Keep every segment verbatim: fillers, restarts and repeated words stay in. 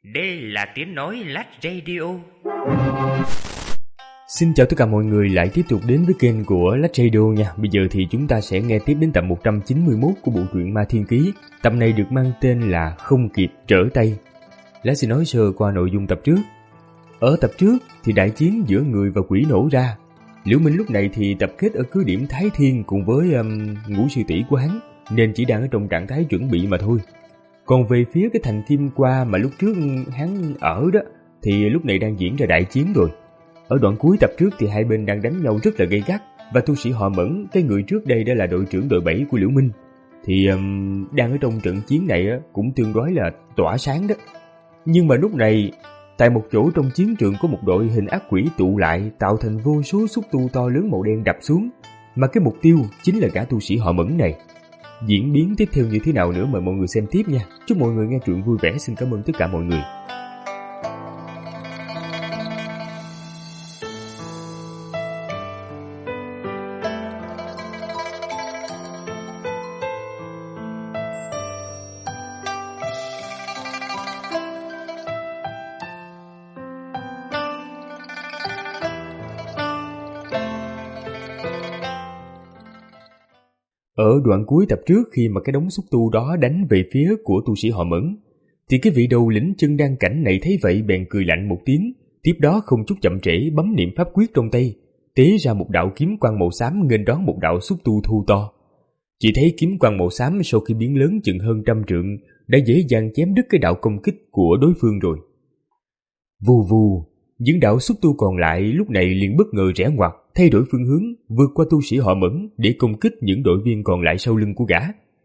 Đây là tiếng nói Lách Radio. Xin chào tất cả mọi người lại tiếp tục đến với kênh của Lách Radio nha. Bây giờ thì chúng ta sẽ nghe tiếp đến tập một trăm chín mươi mốt của bộ truyện Ma Thiên Ký. Tập này được mang tên là Không Kịp Trở Tay. Lát sẽ nói sơ qua nội dung tập trước. Ở tập trước thì đại chiến giữa người và quỷ nổ ra. Liễu Minh lúc này thì tập kết ở cứ điểm Thái Thiên cùng với um, ngũ sư tỷ của hắn, nên chỉ đang ở trong trạng thái chuẩn bị mà thôi. Còn về phía cái thành Kim Qua mà lúc trước hắn ở đó thì lúc này đang diễn ra đại chiến rồi. Ở đoạn cuối tập trước thì hai bên đang đánh nhau rất là gay gắt, và tu sĩ họ Mẫn, cái người trước đây đã là đội trưởng đội bảy của Liễu Minh, thì um, đang ở trong trận chiến này á, cũng tương đối là tỏa sáng đó. Nhưng mà lúc này, tại một chỗ trong chiến trường có một đội hình ác quỷ tụ lại, tạo thành vô số xúc tu to lớn màu đen đập xuống, mà cái mục tiêu chính là gã tu sĩ họ Mẫn này. Diễn biến tiếp theo như thế nào nữa mời mọi người xem tiếp nha. Chúc mọi người nghe truyện vui vẻ. Xin cảm ơn tất cả mọi người. Ở đoạn cuối tập trước, khi mà cái đống xúc tu đó đánh về phía của tu sĩ họ Mẫn, thì cái vị đầu lĩnh chân đan cảnh này thấy vậy bèn cười lạnh một tiếng, tiếp đó không chút chậm trễ bấm niệm pháp quyết trong tay, tế ra một đạo kiếm quang màu xám nghênh đón một đạo xúc tu thu to. Chỉ thấy kiếm quang màu xám sau khi biến lớn chừng hơn trăm trượng đã dễ dàng chém đứt cái đạo công kích của đối phương rồi. Vù vù, những đạo xúc tu còn lại lúc này liền bất ngờ rẽ ngoặt, thay đổi phương hướng, vượt qua tu sĩ họ Mẫn để công kích những đội viên còn lại sau lưng của gã.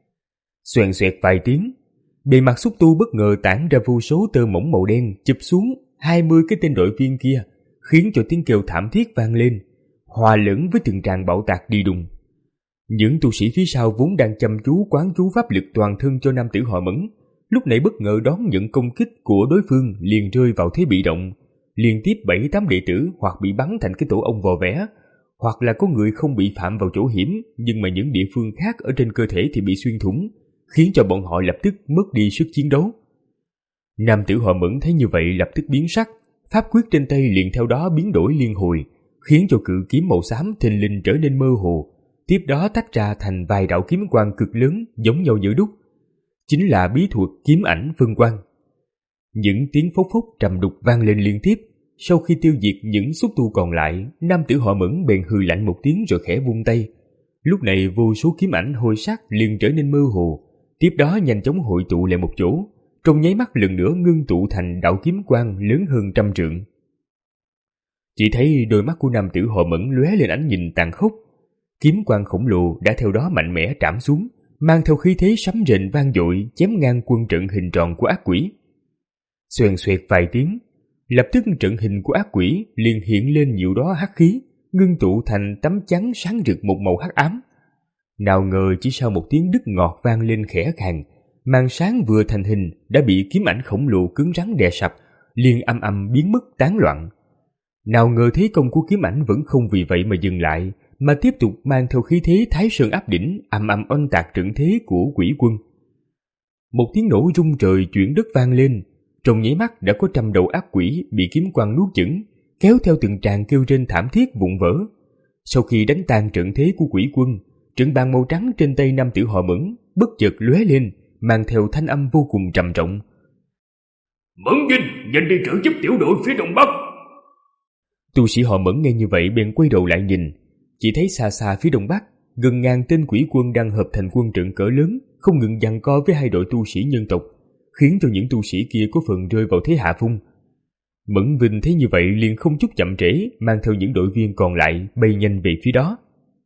Xoèn xoẹt vài tiếng, bề mặt xúc tu bất ngờ tản ra vô số tơ mỏng màu đen chụp xuống hai mươi cái tên đội viên kia, khiến cho tiếng kêu thảm thiết vang lên, hòa lẫn với từng tràng bạo tạc đi đùng. Những tu sĩ phía sau vốn đang chăm chú quán chú pháp lực toàn thân cho nam tử họ Mẫn, lúc này bất ngờ đón nhận công kích của đối phương liền rơi vào thế bị động. Liên tiếp bảy tám đệ tử hoặc bị bắn thành cái tổ ong vò vẽ, hoặc là có người không bị phạm vào chỗ hiểm, nhưng mà những địa phương khác ở trên cơ thể thì bị xuyên thủng, khiến cho bọn họ lập tức mất đi sức chiến đấu. Nam tử họ Mẫn thấy như vậy lập tức biến sắc, pháp quyết trên tay liền theo đó biến đổi liên hồi, khiến cho cự kiếm màu xám thình lình trở nên mơ hồ, tiếp đó tách ra thành vài đạo kiếm quang cực lớn giống nhau như đúc, chính là bí thuật kiếm ảnh phân quang. Những tiếng phốc phốc trầm đục vang lên liên tiếp. Sau khi tiêu diệt những xúc tu còn lại, nam tử họ Mẫn bèn hừ lạnh một tiếng rồi khẽ vung tay. Lúc này vô số kiếm ảnh hôi sắc liền trở nên mơ hồ, tiếp đó nhanh chóng hội tụ lại một chỗ, trong nháy mắt lần nữa ngưng tụ thành đạo kiếm quang lớn hơn trăm trượng. Chỉ thấy đôi mắt của nam tử họ Mẫn lóe lên ánh nhìn tàn khốc. Kiếm quang khổng lồ đã theo đó mạnh mẽ trảm xuống, mang theo khí thế sấm rền vang dội chém ngang quân trận hình tròn của ác quỷ. Xoèn xoẹt vài tiếng, lập tức trận hình của ác quỷ liền hiện lên nhiều đóa hắc khí, ngưng tụ thành tấm chắn sáng rực một màu hắc ám. Nào ngờ chỉ sau một tiếng đứt ngọt vang lên khẽ khàng, màn sáng vừa thành hình đã bị kiếm ảnh khổng lồ cứng rắn đè sập, liền âm âm biến mất tán loạn. Nào ngờ thế công của kiếm ảnh vẫn không vì vậy mà dừng lại, mà tiếp tục mang theo khí thế Thái Sơn áp đỉnh, ầm ầm oanh tạc trận thế của quỷ quân. Một tiếng nổ rung trời chuyển đất vang lên. Trong nháy mắt đã có trăm đầu ác quỷ bị kiếm quang nuốt chửng, kéo theo từng tràng kêu rên thảm thiết vụn vỡ. Sau khi đánh tan trận thế của quỷ quân, trận bàn màu trắng trên tay nam tử họ Mẫn bất chợt lóe lên, mang theo thanh âm vô cùng trầm trọng. Mẫn Vinh, nhanh đi trợ giúp tiểu đội phía đông bắc. Tu sĩ họ Mẫn nghe như vậy bèn quay đầu lại nhìn, chỉ thấy xa xa phía đông bắc, gần ngàn tên quỷ quân đang hợp thành quân trận cỡ lớn, không ngừng giằng co với hai đội tu sĩ nhân tộc, khiến cho những tu sĩ kia có phần rơi vào thế hạ phong. Mẫn Vinh thấy như vậy liền không chút chậm trễ, mang theo những đội viên còn lại bay nhanh về phía đó.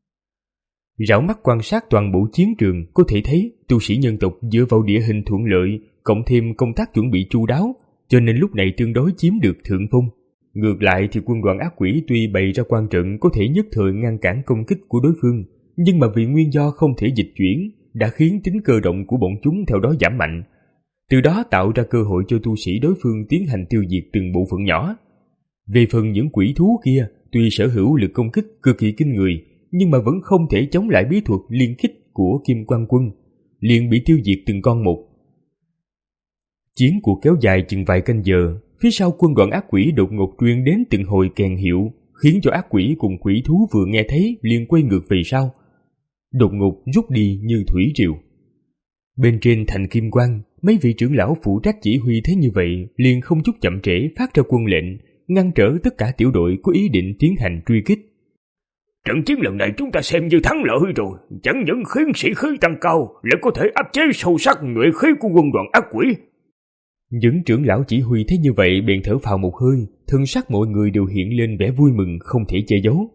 Rảo mắt quan sát toàn bộ chiến trường, có thể thấy tu sĩ nhân tộc dựa vào địa hình thuận lợi, cộng thêm công tác chuẩn bị chu đáo, cho nên lúc này tương đối chiếm được thượng phong. Ngược lại thì quân đoàn ác quỷ tuy bày ra quan trận có thể nhất thời ngăn cản công kích của đối phương, nhưng mà vì nguyên do không thể dịch chuyển, đã khiến tính cơ động của bọn chúng theo đó giảm mạnh, từ đó tạo ra cơ hội cho tu sĩ đối phương tiến hành tiêu diệt từng bộ phận nhỏ. Về phần những quỷ thú kia, tuy sở hữu lực công kích cực kỳ kinh người, nhưng mà vẫn không thể chống lại bí thuật liên kích của Kim Quang Quân, liền bị tiêu diệt từng con một. Chiến cuộc kéo dài chừng vài canh giờ, phía sau quân đoàn ác quỷ đột ngột truyền đến từng hồi kèn hiệu, khiến cho ác quỷ cùng quỷ thú vừa nghe thấy liền quay ngược về sau, đột ngột rút đi như thủy triều. Bên trên thành Kim Quang, mấy vị trưởng lão phụ trách chỉ huy thấy như vậy liền không chút chậm trễ phát ra quân lệnh, ngăn trở tất cả tiểu đội có ý định tiến hành truy kích. Trận chiến lần này chúng ta xem như thắng lợi rồi, chẳng những khiến sĩ khí tăng cao, lại có thể áp chế sâu sắc nhuệ khí của quân đoàn ác quỷ. Những trưởng lão chỉ huy thấy như vậy bèn thở phào một hơi, thân sắc mọi người đều hiện lên vẻ vui mừng không thể che giấu.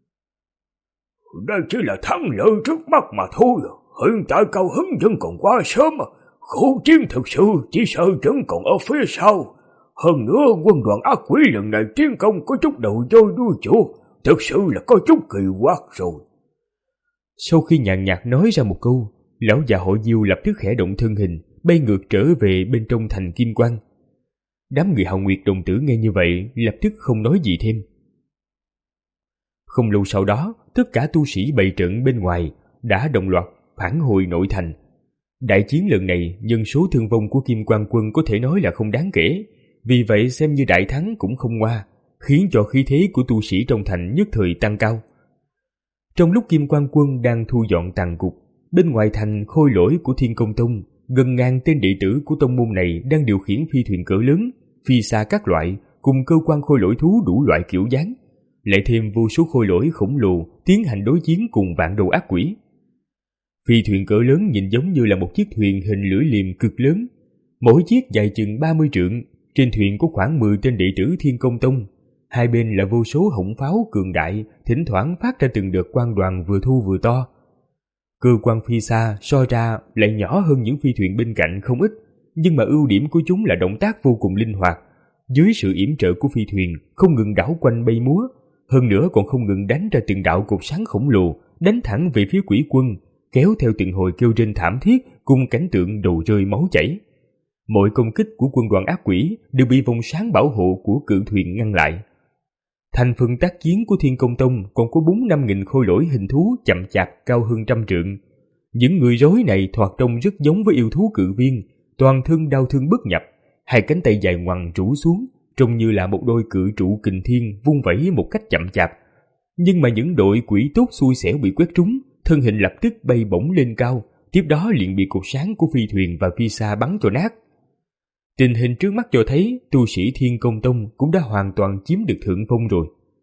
Đây chỉ là thắng lợi trước mắt mà thôi, hiện tại cao hứng vẫn còn quá sớm, khổ chiến thực sự chỉ sợ vẫn còn ở phía sau. Hơn nữa quân đoàn ác quỷ lần này tiến công có chút đầu voi đuôi chuột, thực sự là có chút kỳ quặc rồi. Sau khi nhàn nhạt nói ra một câu, lão già hội Diêu lập tức khẽ động thân hình, bay ngược trở về bên trong thành Kim Quang. Đám người Hạo Nguyệt đồng tử nghe như vậy lập tức không nói gì thêm. Không lâu sau đó, tất cả tu sĩ bày trận bên ngoài đã đồng loạt phản hồi nội thành. Đại chiến lần này, nhân số thương vong của Kim Quang quân có thể nói là không đáng kể, vì vậy xem như đại thắng cũng không ngoa, khiến cho khí thế của tu sĩ trong thành nhất thời tăng cao. Trong lúc Kim Quang quân đang thu dọn tàn cục, bên ngoài thành khôi lỗi của Thiên Công Tông, gần ngàn tên đệ tử của tông môn này đang điều khiển phi thuyền cỡ lớn, phi xa các loại, cùng cơ quan khôi lỗi thú đủ loại kiểu dáng, lại thêm vô số khôi lỗi khổng lồ tiến hành đối chiến cùng vạn đầu ác quỷ. Phi thuyền cỡ lớn nhìn giống như là một chiếc thuyền hình lưỡi liềm cực lớn, mỗi chiếc dài chừng ba mươi trượng, trên thuyền có khoảng mười tên đệ tử Thiên Công Tông, hai bên là vô số hỗn pháo cường đại, thỉnh thoảng phát ra từng đợt quang đoàn vừa thu vừa to. Cơ quan phi xa so ra lại nhỏ hơn những phi thuyền bên cạnh không ít, nhưng mà ưu điểm của chúng là động tác vô cùng linh hoạt. Dưới sự yểm trợ của phi thuyền, không ngừng đảo quanh bay múa, hơn nữa còn không ngừng đánh ra từng đạo cột sáng khổng lồ, đánh thẳng về phía quỷ quân, kéo theo từng hồi kêu rên thảm thiết cùng cảnh tượng đầu rơi máu chảy. Mọi công kích của quân đoàn ác quỷ đều bị vòng sáng bảo hộ của cự thuyền ngăn lại. Thành phần tác chiến của Thiên Công Tông còn có bốn năm nghìn khôi lỗi hình thú chậm chạp cao hơn trăm trượng. Những người rối này thoạt trông rất giống với yêu thú cự viên, toàn thân đau thương bất nhập, hai cánh tay dài ngoằng rũ xuống, trông như là một đôi cự trụ kình thiên vung vẩy một cách chậm chạp. Nhưng mà những đội quỷ tốt xui xẻo bị quét trúng, thân hình lập tức bay bổng lên cao, tiếp đó liền bị cột sáng của phi thuyền và phi xa bắn cho nát. Tình hình trước mắt cho thấy tu sĩ Thiên Công Tông cũng đã hoàn toàn chiếm được thượng phong rồi.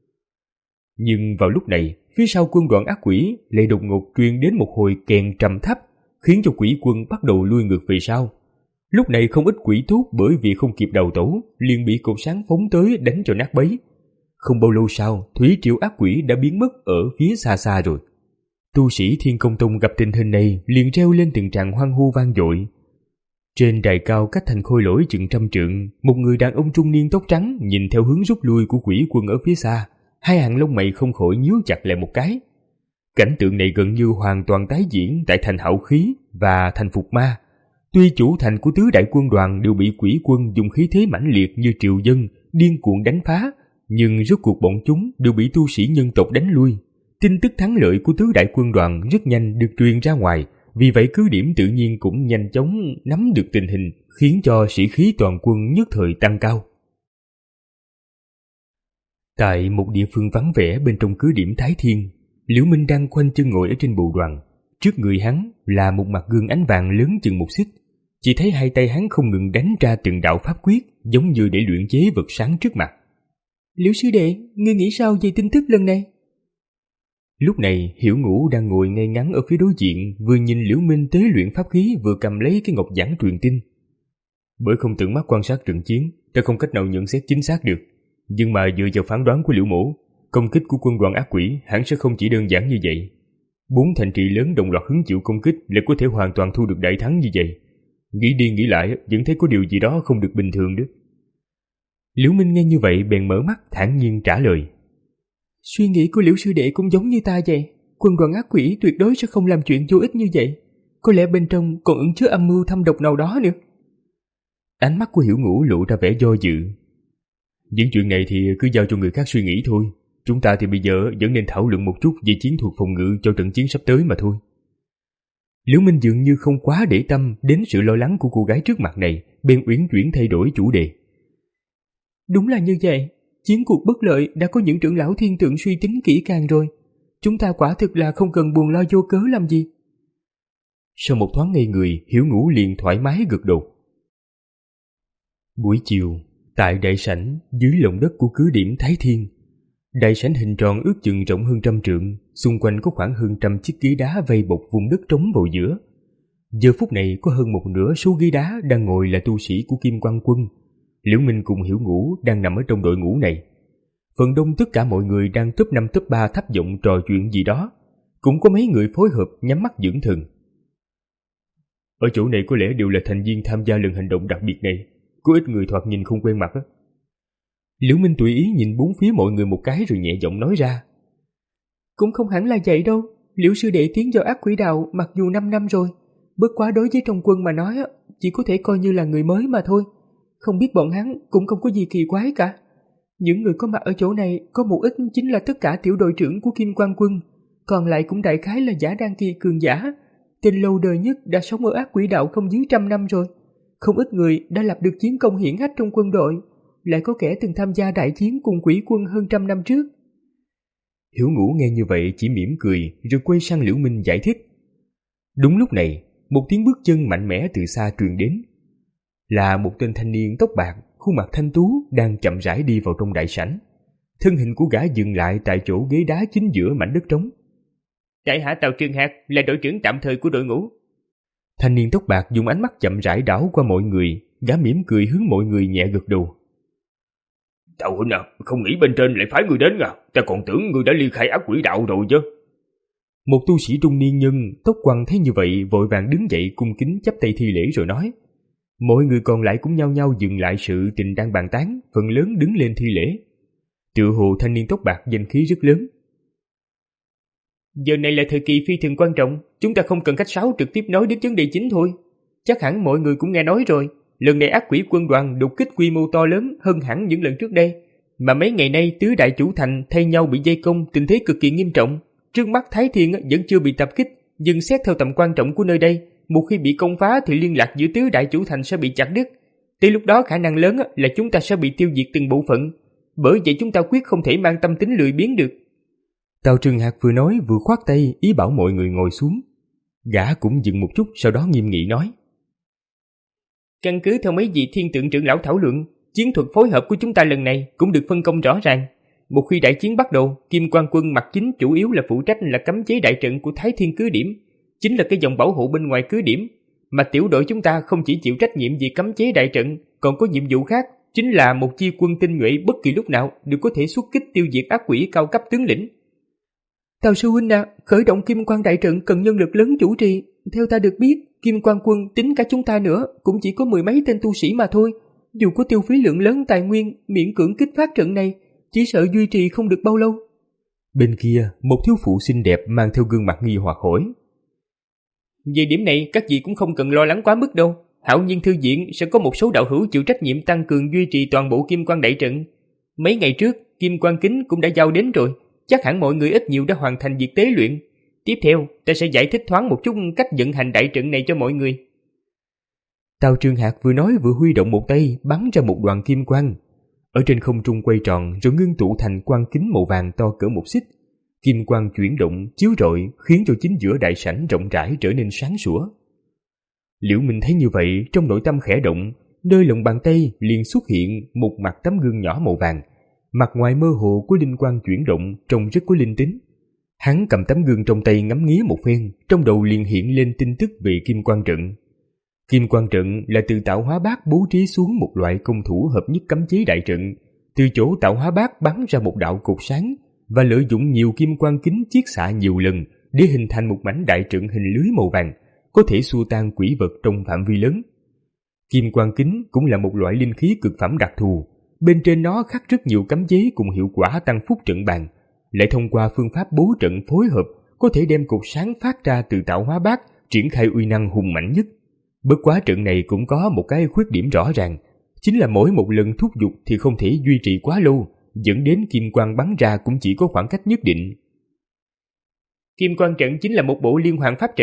Nhưng vào lúc này, phía sau quân đoàn ác quỷ lại đột ngột truyền đến một hồi kèn trầm thấp, khiến cho quỷ quân bắt đầu lui ngược về sau. Lúc này không ít quỷ tốt bởi vì không kịp đầu tổ, liền bị cột sáng phóng tới đánh cho nát bấy. Không bao lâu sau, thủy triều ác quỷ đã biến mất ở phía xa xa rồi. Tu sĩ Thiên Công Tông gặp tình hình này liền reo lên từng tràng hoan hô vang dội. Trên đài cao cách thành khôi lỗi chừng trăm trượng, một người đàn ông trung niên tóc trắng nhìn theo hướng rút lui của quỷ quân ở phía xa, hai hàng lông mày không khỏi nhíu chặt lại một cái. Cảnh tượng này gần như hoàn toàn tái diễn tại thành Hạo Khí và thành Phục Ma. Tuy chủ thành của tứ đại quân đoàn đều bị quỷ quân dùng khí thế mãnh liệt như triều dân điên cuồng đánh phá, nhưng rốt cuộc bọn chúng đều bị tu sĩ nhân tộc đánh lui. Tin tức thắng lợi của tứ đại quân đoàn rất nhanh được truyền ra ngoài, vì vậy cứ điểm tự nhiên cũng nhanh chóng nắm được tình hình, khiến cho sĩ khí toàn quân nhất thời tăng cao. Tại một địa phương vắng vẻ bên trong cứ điểm Thái Thiên, Liễu Minh đang khoanh chân ngồi ở trên bồ đoàn. Trước người hắn là một mặt gương ánh vàng lớn chừng một xích. Chỉ thấy hai tay hắn không ngừng đánh ra từng đạo pháp quyết, giống như để luyện chế vật sáng trước mặt. Liễu sư đệ, ngươi nghĩ sao về tin tức lần này? Lúc này Hiểu Ngũ đang ngồi ngay ngắn ở phía đối diện, vừa nhìn Liễu Minh tế luyện pháp khí vừa cầm lấy cái ngọc giản truyền tin. Bởi không tận mắt quan sát trận chiến, ta không cách nào nhận xét chính xác được. Nhưng mà dựa vào phán đoán của Liễu Mỗ, công kích của quân đoàn ác quỷ hẳn sẽ không chỉ đơn giản như vậy. Bốn thành trì lớn đồng loạt hứng chịu công kích lại có thể hoàn toàn thu được đại thắng như vậy. Nghĩ đi nghĩ lại vẫn thấy có điều gì đó không được bình thường đó. Liễu Minh nghe như vậy bèn mở mắt thản nhiên trả lời. Suy nghĩ của Liễu sư đệ cũng giống như ta vậy. Quân đoàn ác quỷ tuyệt đối sẽ không làm chuyện vô ích như vậy. Có lẽ bên trong còn ẩn chứa âm mưu thâm độc nào đó nữa. Ánh mắt của Hiểu Ngũ lộ ra vẻ do dự. Những chuyện này thì cứ giao cho người khác suy nghĩ thôi. Chúng ta thì bây giờ vẫn nên thảo luận một chút về chiến thuật phòng ngự cho trận chiến sắp tới mà thôi. Liễu Minh dường như không quá để tâm đến sự lo lắng của cô gái trước mặt này, bèn uyển chuyển thay đổi chủ đề. Đúng là như vậy, chiến cuộc bất lợi đã có những trưởng lão thiên tượng suy tính kỹ càng rồi. Chúng ta quả thực là không cần buồn lo vô cớ làm gì. Sau một thoáng ngây người, Hiểu Ngũ liền thoải mái gật đầu. Buổi chiều, tại đại sảnh dưới lòng đất của cứ điểm Thái Thiên, đại sảnh hình tròn ước chừng rộng hơn trăm trượng, xung quanh có khoảng hơn trăm chiếc ghế đá vây bọc vùng đất trống vào giữa. Giờ phút này có hơn một nửa số ghế đá đang ngồi là tu sĩ của Kim Quang Quân. Liễu Minh cùng Hiểu Ngũ đang nằm ở trong đội ngũ này. Phần đông tất cả mọi người đang top năm top ba thấp giọng trò chuyện gì đó, cũng có mấy người phối hợp nhắm mắt dưỡng thần. Ở chỗ này có lẽ đều là thành viên tham gia lần hành động đặc biệt này, có ít người thoạt nhìn không quen mặt á. Liễu Minh tùy ý nhìn bốn phía mọi người một cái rồi nhẹ giọng nói ra. Cũng không hẳn là vậy đâu, Liễu sư đệ tiến vào ác quỷ đạo mặc dù năm năm rồi, bất quá đối với trong quân mà nói chỉ có thể coi như là người mới mà thôi. Không biết bọn hắn cũng không có gì kỳ quái cả. Những người có mặt ở chỗ này có một ít chính là tất cả tiểu đội trưởng của Kim Quang Quân, còn lại cũng đại khái là giả đan kỳ cường giả. Tên lâu đời nhất đã sống ở ác quỷ đạo không dưới trăm năm rồi. Không ít người đã lập được chiến công hiển hách trong quân đội, lại có kẻ từng tham gia đại chiến cùng quỷ quân hơn trăm năm trước. Hiểu Ngũ nghe như vậy chỉ mỉm cười rồi quay sang Liễu Minh giải thích. Đúng lúc này, một tiếng bước chân mạnh mẽ từ xa truyền đến. Là một tên thanh niên tóc bạc, khuôn mặt thanh tú đang chậm rãi đi vào trong đại sảnh. Thân hình của gã dừng lại tại chỗ ghế đá chính giữa mảnh đất trống. Đại hạ Tào Trường Hạc là đội trưởng tạm thời của đội ngũ. Thanh niên tóc bạc dùng ánh mắt chậm rãi đảo qua mọi người, gã mỉm cười hướng mọi người nhẹ gật đầu. Tào huynh à, không nghĩ bên trên lại phái người đến à, ta còn tưởng người đã ly khai ác quỷ đạo rồi chứ. Một tu sĩ trung niên nhân tóc quăn thấy như vậy vội vàng đứng dậy cung kính chắp tay thi lễ rồi nói. Mọi người còn lại cũng nhao nhao dừng lại sự tình đang bàn tán, phần lớn đứng lên thi lễ. Tựa hồ thanh niên tóc bạc danh khí rất lớn. Giờ này là thời kỳ phi thường quan trọng, chúng ta không cần khách sáo trực tiếp nói đến vấn đề chính thôi. Chắc hẳn mọi người cũng nghe nói rồi, lần này ác quỷ quân đoàn đột kích quy mô to lớn hơn hẳn những lần trước đây, mà mấy ngày nay tứ đại chủ thành thay nhau bị vây công, tình thế cực kỳ nghiêm trọng. Trước mắt Thái Thiên vẫn chưa bị tập kích, nhưng xét theo tầm quan trọng của nơi đây, một khi bị công phá thì liên lạc giữa tứ đại chủ thành sẽ bị chặt đứt. Tới lúc đó khả năng lớn là chúng ta sẽ bị tiêu diệt từng bộ phận, bởi vậy chúng ta quyết không thể mang tâm tính lười biếng được. Tào Trường Hạc vừa nói vừa khoát tay ý bảo mọi người ngồi xuống. Gã cũng dừng một chút, sau đó nghiêm nghị nói. Căn cứ theo mấy vị thiên tượng trưởng lão thảo luận, chiến thuật phối hợp của chúng ta lần này cũng được phân công rõ ràng. Một khi đại chiến bắt đầu, Kim Quang Quân mặt chính chủ yếu là phụ trách là cấm chế đại trận của Thái Thiên cứ điểm, chính là cái dòng bảo hộ bên ngoài cứ điểm, mà tiểu đội chúng ta không chỉ chịu trách nhiệm vì cấm chế đại trận, còn có nhiệm vụ khác, chính là một chi quân tinh nhuệ bất kỳ lúc nào đều có thể xuất kích tiêu diệt ác quỷ cao cấp tướng lĩnh. Tào sư huynh à, khởi động Kim Quang đại trận cần nhân lực lớn chủ trì. Theo ta được biết, Kim Quang Quân tính cả chúng ta nữa cũng chỉ có mười mấy tên tu sĩ mà thôi. Dù có tiêu phí lượng lớn tài nguyên miễn cưỡng kích phát trận này, chỉ sợ duy trì không được bao lâu. Bên kia, một thiếu phụ xinh đẹp mang theo gương mặt nghi hoặc hỏi. Về điểm này các vị cũng không cần lo lắng quá mức đâu. Hạo Nhiên thư viện sẽ có một số đạo hữu chịu trách nhiệm tăng cường duy trì toàn bộ Kim Quang đại trận. Mấy ngày trước, Kim Quang kính cũng đã giao đến rồi, chắc hẳn mọi người ít nhiều đã hoàn thành việc tế luyện. Tiếp theo, ta sẽ giải thích thoáng một chút cách vận hành đại trận này cho mọi người. Tào Trường Hạc vừa nói vừa huy động một tay bắn ra một đoàn kim quang. Ở trên không trung quay tròn rồi ngưng tụ thành quang kính màu vàng to cỡ một xích. Kim quang chuyển động, chiếu rọi khiến cho chính giữa đại sảnh rộng rãi trở nên sáng sủa. Liễu Minh thấy như vậy, trong nội tâm khẽ động, nơi lòng bàn tay liền xuất hiện một mặt tấm gương nhỏ màu vàng. Mặt ngoài mơ hồ của linh quang chuyển động trông rất có linh tính. Hắn cầm tấm gương trong tay ngắm nghía một phen, trong đầu liền hiện lên tin tức về kim quang trận. Kim quang trận là từ tạo hóa bát bố trí xuống một loại công thủ hợp nhất cấm chế đại trận. Từ chỗ tạo hóa bát bắn ra một đạo cột sáng và lợi dụng nhiều kim quang kính chiết xạ nhiều lần để hình thành một mảnh đại trận hình lưới màu vàng, có thể xua tan quỷ vật trong phạm vi lớn. Kim quang kính cũng là một loại linh khí cực phẩm đặc thù, bên trên nó khắc rất nhiều cấm chế cùng hiệu quả tăng phúc trận bàn, lại thông qua phương pháp bố trận phối hợp có thể đem cột sáng phát ra từ tạo hóa bát triển khai uy năng hùng mạnh nhất. Bất quá trận này cũng có một cái khuyết điểm rõ ràng, chính là mỗi một lần thúc giục thì không thể duy trì quá lâu, dẫn đến kim quang bắn ra cũng chỉ có khoảng cách nhất định. Kim quang trận chính là một bộ liên hoàn pháp trận,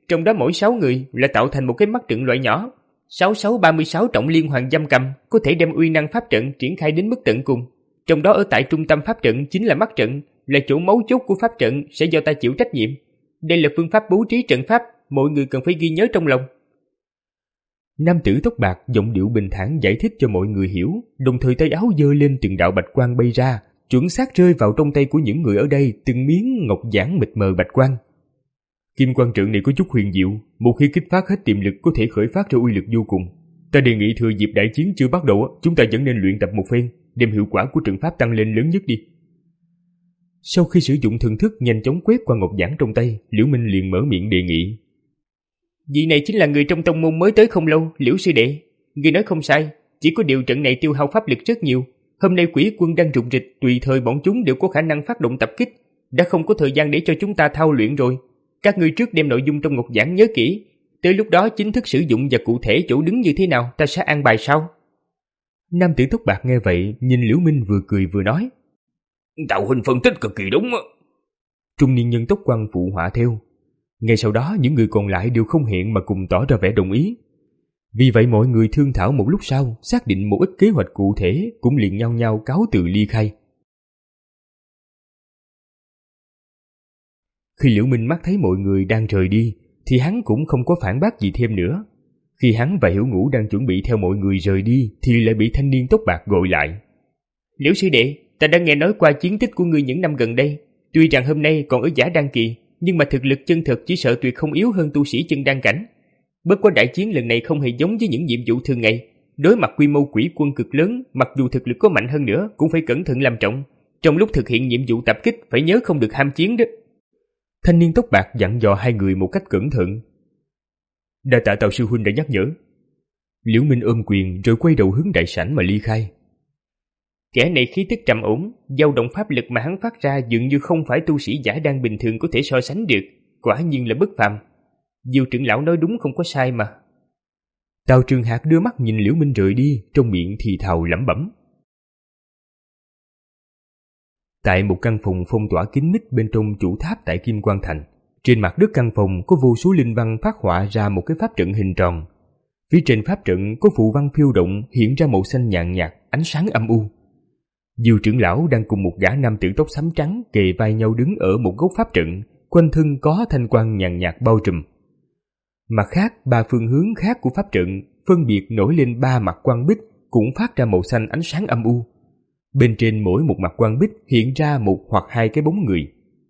trong đó mỗi sáu người là tạo thành một cái mắt trận loại nhỏ. sáu sáu ba mươi sáu trọng liên hoàn giam cầm có thể đem uy năng pháp trận triển khai đến mức tận cùng. Trong đó ở tại trung tâm pháp trận chính là mắt trận, là chỗ mấu chốt của pháp trận sẽ do ta chịu trách nhiệm. Đây là phương pháp bố trí trận pháp, mọi người cần phải ghi nhớ trong lòng. Nam tử tóc bạc giọng điệu bình thản giải thích cho mọi người hiểu, đồng thời tay áo giơ lên từng đạo bạch quang bay ra, chuẩn xác rơi vào trong tay của những người ở đây, từng miếng ngọc giản mịt mờ bạch quang. Kim quang trận này có chút huyền diệu, một khi kích phát hết tiềm lực có thể khởi phát ra uy lực vô cùng. Ta đề nghị thừa dịp đại chiến chưa bắt đầu, chúng ta vẫn nên luyện tập một phen, đem hiệu quả của trận pháp tăng lên lớn nhất đi. Sau khi sử dụng thần thức nhanh chóng quét qua ngọc giản trong tay, Liễu Minh liền mở miệng đề nghị. Vị này chính là người trong tông môn mới tới không lâu, Liễu sư đệ. Người nói không sai, chỉ có điều trận này tiêu hao pháp lực rất nhiều. Hôm nay quỷ quân đang rục rịch, tùy thời bọn chúng đều có khả năng phát động tập kích, đã không có thời gian để cho chúng ta thao luyện rồi. Các ngươi trước đem nội dung trong ngọc giản nhớ kỹ, tới lúc đó chính thức sử dụng và cụ thể chỗ đứng như thế nào ta sẽ an bài sau. Nam tử tóc bạc nghe vậy, nhìn Liễu Minh vừa cười vừa nói. Đạo huynh phân tích cực kỳ đúng á. Trung niên nhân tóc quăng phụ họa theo. Ngay sau đó những người còn lại đều không hẹn mà cùng tỏ ra vẻ đồng ý. Vì vậy mọi người thương thảo một lúc sau, xác định một ít kế hoạch cụ thể, cũng liền nhau nhau cáo từ ly khai. Khi Liễu Minh mắt thấy mọi người đang rời đi, thì hắn cũng không có phản bác gì thêm nữa. Khi hắn và Hiểu Ngũ đang chuẩn bị theo mọi người rời đi, thì lại bị thanh niên tóc bạc gọi lại. Liễu sư đệ, ta đã nghe nói qua chiến tích của ngươi những năm gần đây. Tuy rằng hôm nay còn ở giả đan kỳ, nhưng mà thực lực chân thực chỉ sợ tuyệt không yếu hơn tu sĩ chân đan cảnh. Bất quá đại chiến lần này không hề giống với những nhiệm vụ thường ngày. Đối mặt quy mô quỷ quân cực lớn, mặc dù thực lực có mạnh hơn nữa, cũng phải cẩn thận làm trọng. Trong lúc thực hiện nhiệm vụ tập kích, phải nhớ không được ham chiến đó. Thanh niên tóc bạc dặn dò hai người một cách cẩn thận. Đa tạ Tào sư huynh đã nhắc nhở. Liễu Minh ôm quyền rồi quay đầu hướng đại sảnh mà ly khai. Kẻ này khí tức trầm ổn, dao động pháp lực mà hắn phát ra dường như không phải tu sĩ giả đan bình thường có thể so sánh được, quả nhiên là bất phàm. Diêu trưởng lão nói đúng không có sai mà. Tào Trường Hạc đưa mắt nhìn Liễu Minh rời đi, trong miệng thì thào lẩm bẩm. Tại một căn phòng phong tỏa kín mít bên trong chủ tháp tại Kim Quang Thành, trên mặt đất căn phòng có vô số linh văn phát họa ra một cái pháp trận hình tròn. Phía trên pháp trận có phù văn phiêu động hiện ra màu xanh nhàn nhạt, ánh sáng âm u. Diêu trưởng lão đang cùng một gã nam tử tóc xám trắng kề vai nhau đứng ở một góc pháp trận, quanh thân có thanh quang nhàn nhạt bao trùm. Mặt khác, ba phương hướng khác của pháp trận phân biệt nổi lên ba mặt quang bích cũng phát ra màu xanh ánh sáng âm u. Bên trên mỗi một mặt quang bích hiện ra một hoặc hai cái bóng người.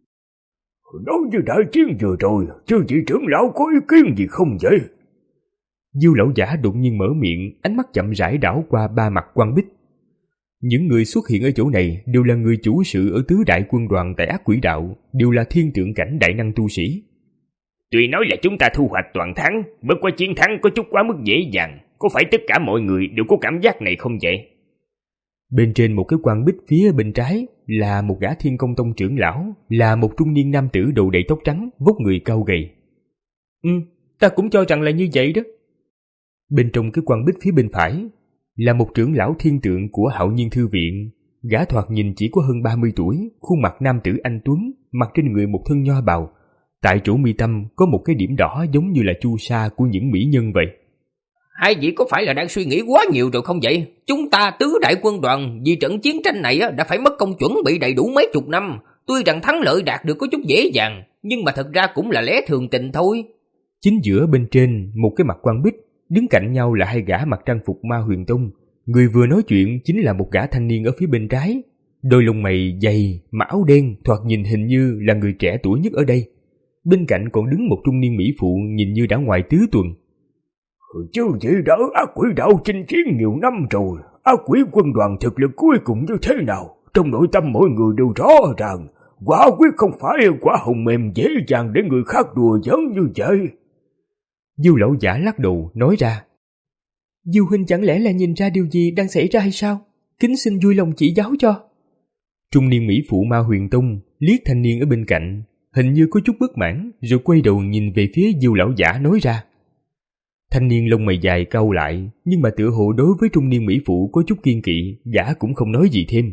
Nói như đại chiến vừa rồi, chứ chị trưởng lão có ý kiến gì không vậy? Diêu lão giả đột nhiên mở miệng, ánh mắt chậm rãi đảo qua ba mặt quang bích. Những người xuất hiện ở chỗ này đều là người chủ sự ở tứ đại quân đoàn tại Ác Quỷ Đạo, đều là thiên tượng cảnh đại năng tu sĩ. Tuy nói là chúng ta thu hoạch toàn thắng, bất quá chiến thắng có chút quá mức dễ dàng, có phải tất cả mọi người đều có cảm giác này không vậy? Bên trên một cái quang bích phía bên trái là một gã Thiên Công Tông trưởng lão, là một trung niên nam tử đầu đầy tóc trắng, vóc người cao gầy. Ừ, ta cũng cho rằng là như vậy đó. Bên trong cái quang bích phía bên phải là một trưởng lão thiên tượng của Hạo Nhiên Thư Viện. Gã thoạt nhìn chỉ có hơn ba mươi tuổi, khuôn mặt nam tử anh tuấn, mặc trên người một thân nho bào. Tại chỗ mi tâm có một cái điểm đỏ giống như là chu sa của những mỹ nhân vậy. Hai vị có phải là đang suy nghĩ quá nhiều rồi không vậy? Chúng ta tứ đại quân đoàn vì trận chiến tranh này đã phải mất công chuẩn bị đầy đủ mấy chục năm. Tuy rằng thắng lợi đạt được có chút dễ dàng, nhưng mà thật ra cũng là lẽ thường tình thôi. Chính giữa bên trên một cái mặt quang bích, đứng cạnh nhau là hai gã mặc trang phục Ma Huyền Tông. Người vừa nói chuyện chính là một gã thanh niên ở phía bên trái. Đôi lông mày dày, mà áo đen, thoạt nhìn hình như là người trẻ tuổi nhất ở đây. Bên cạnh còn đứng một trung niên mỹ phụ nhìn như đã ngoài tứ tuần. Chứ gì đã ở Ác Quỷ Đạo chinh chiến nhiều năm rồi, Ác Quỷ quân đoàn thực lực cuối cùng như thế nào, trong nội tâm mỗi người đều rõ ràng, quả quyết không phải quả hồng mềm dễ dàng để người khác đùa giỡn như vậy. Diêu lão giả lắc đầu nói ra. Diêu huynh chẳng lẽ là nhìn ra điều gì đang xảy ra hay sao? Kính xin vui lòng chỉ giáo cho. Trung niên mỹ phụ Ma Huyền Tông liếc thanh niên ở bên cạnh, hình như có chút bất mãn, rồi quay đầu nhìn về phía Diêu lão giả nói ra. Thanh niên lông mày dài cau lại, nhưng mà tựa hồ đối với trung niên mỹ phụ có chút kiên kỵ, gã cũng không nói gì thêm.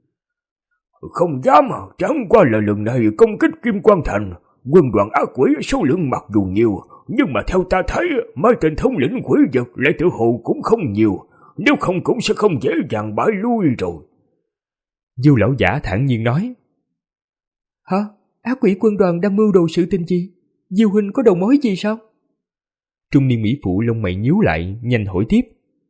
Không dám, chẳng qua là lần này công kích Kim Quang Thành, quân đoàn Ác Quỷ số lượng mặc dù nhiều, nhưng mà theo ta thấy, mấy tên thống lĩnh quỷ vật lại tự hồ cũng không nhiều, nếu không cũng sẽ không dễ dàng bãi lui rồi. Diêu lão giả thản nhiên nói. Hả? Ác quỷ quân đoàn đang mưu đồ sự tình gì? Diêu huynh có đầu mối gì sao? Trung niên mỹ phụ lông mày nhíu lại, nhanh hỏi tiếp.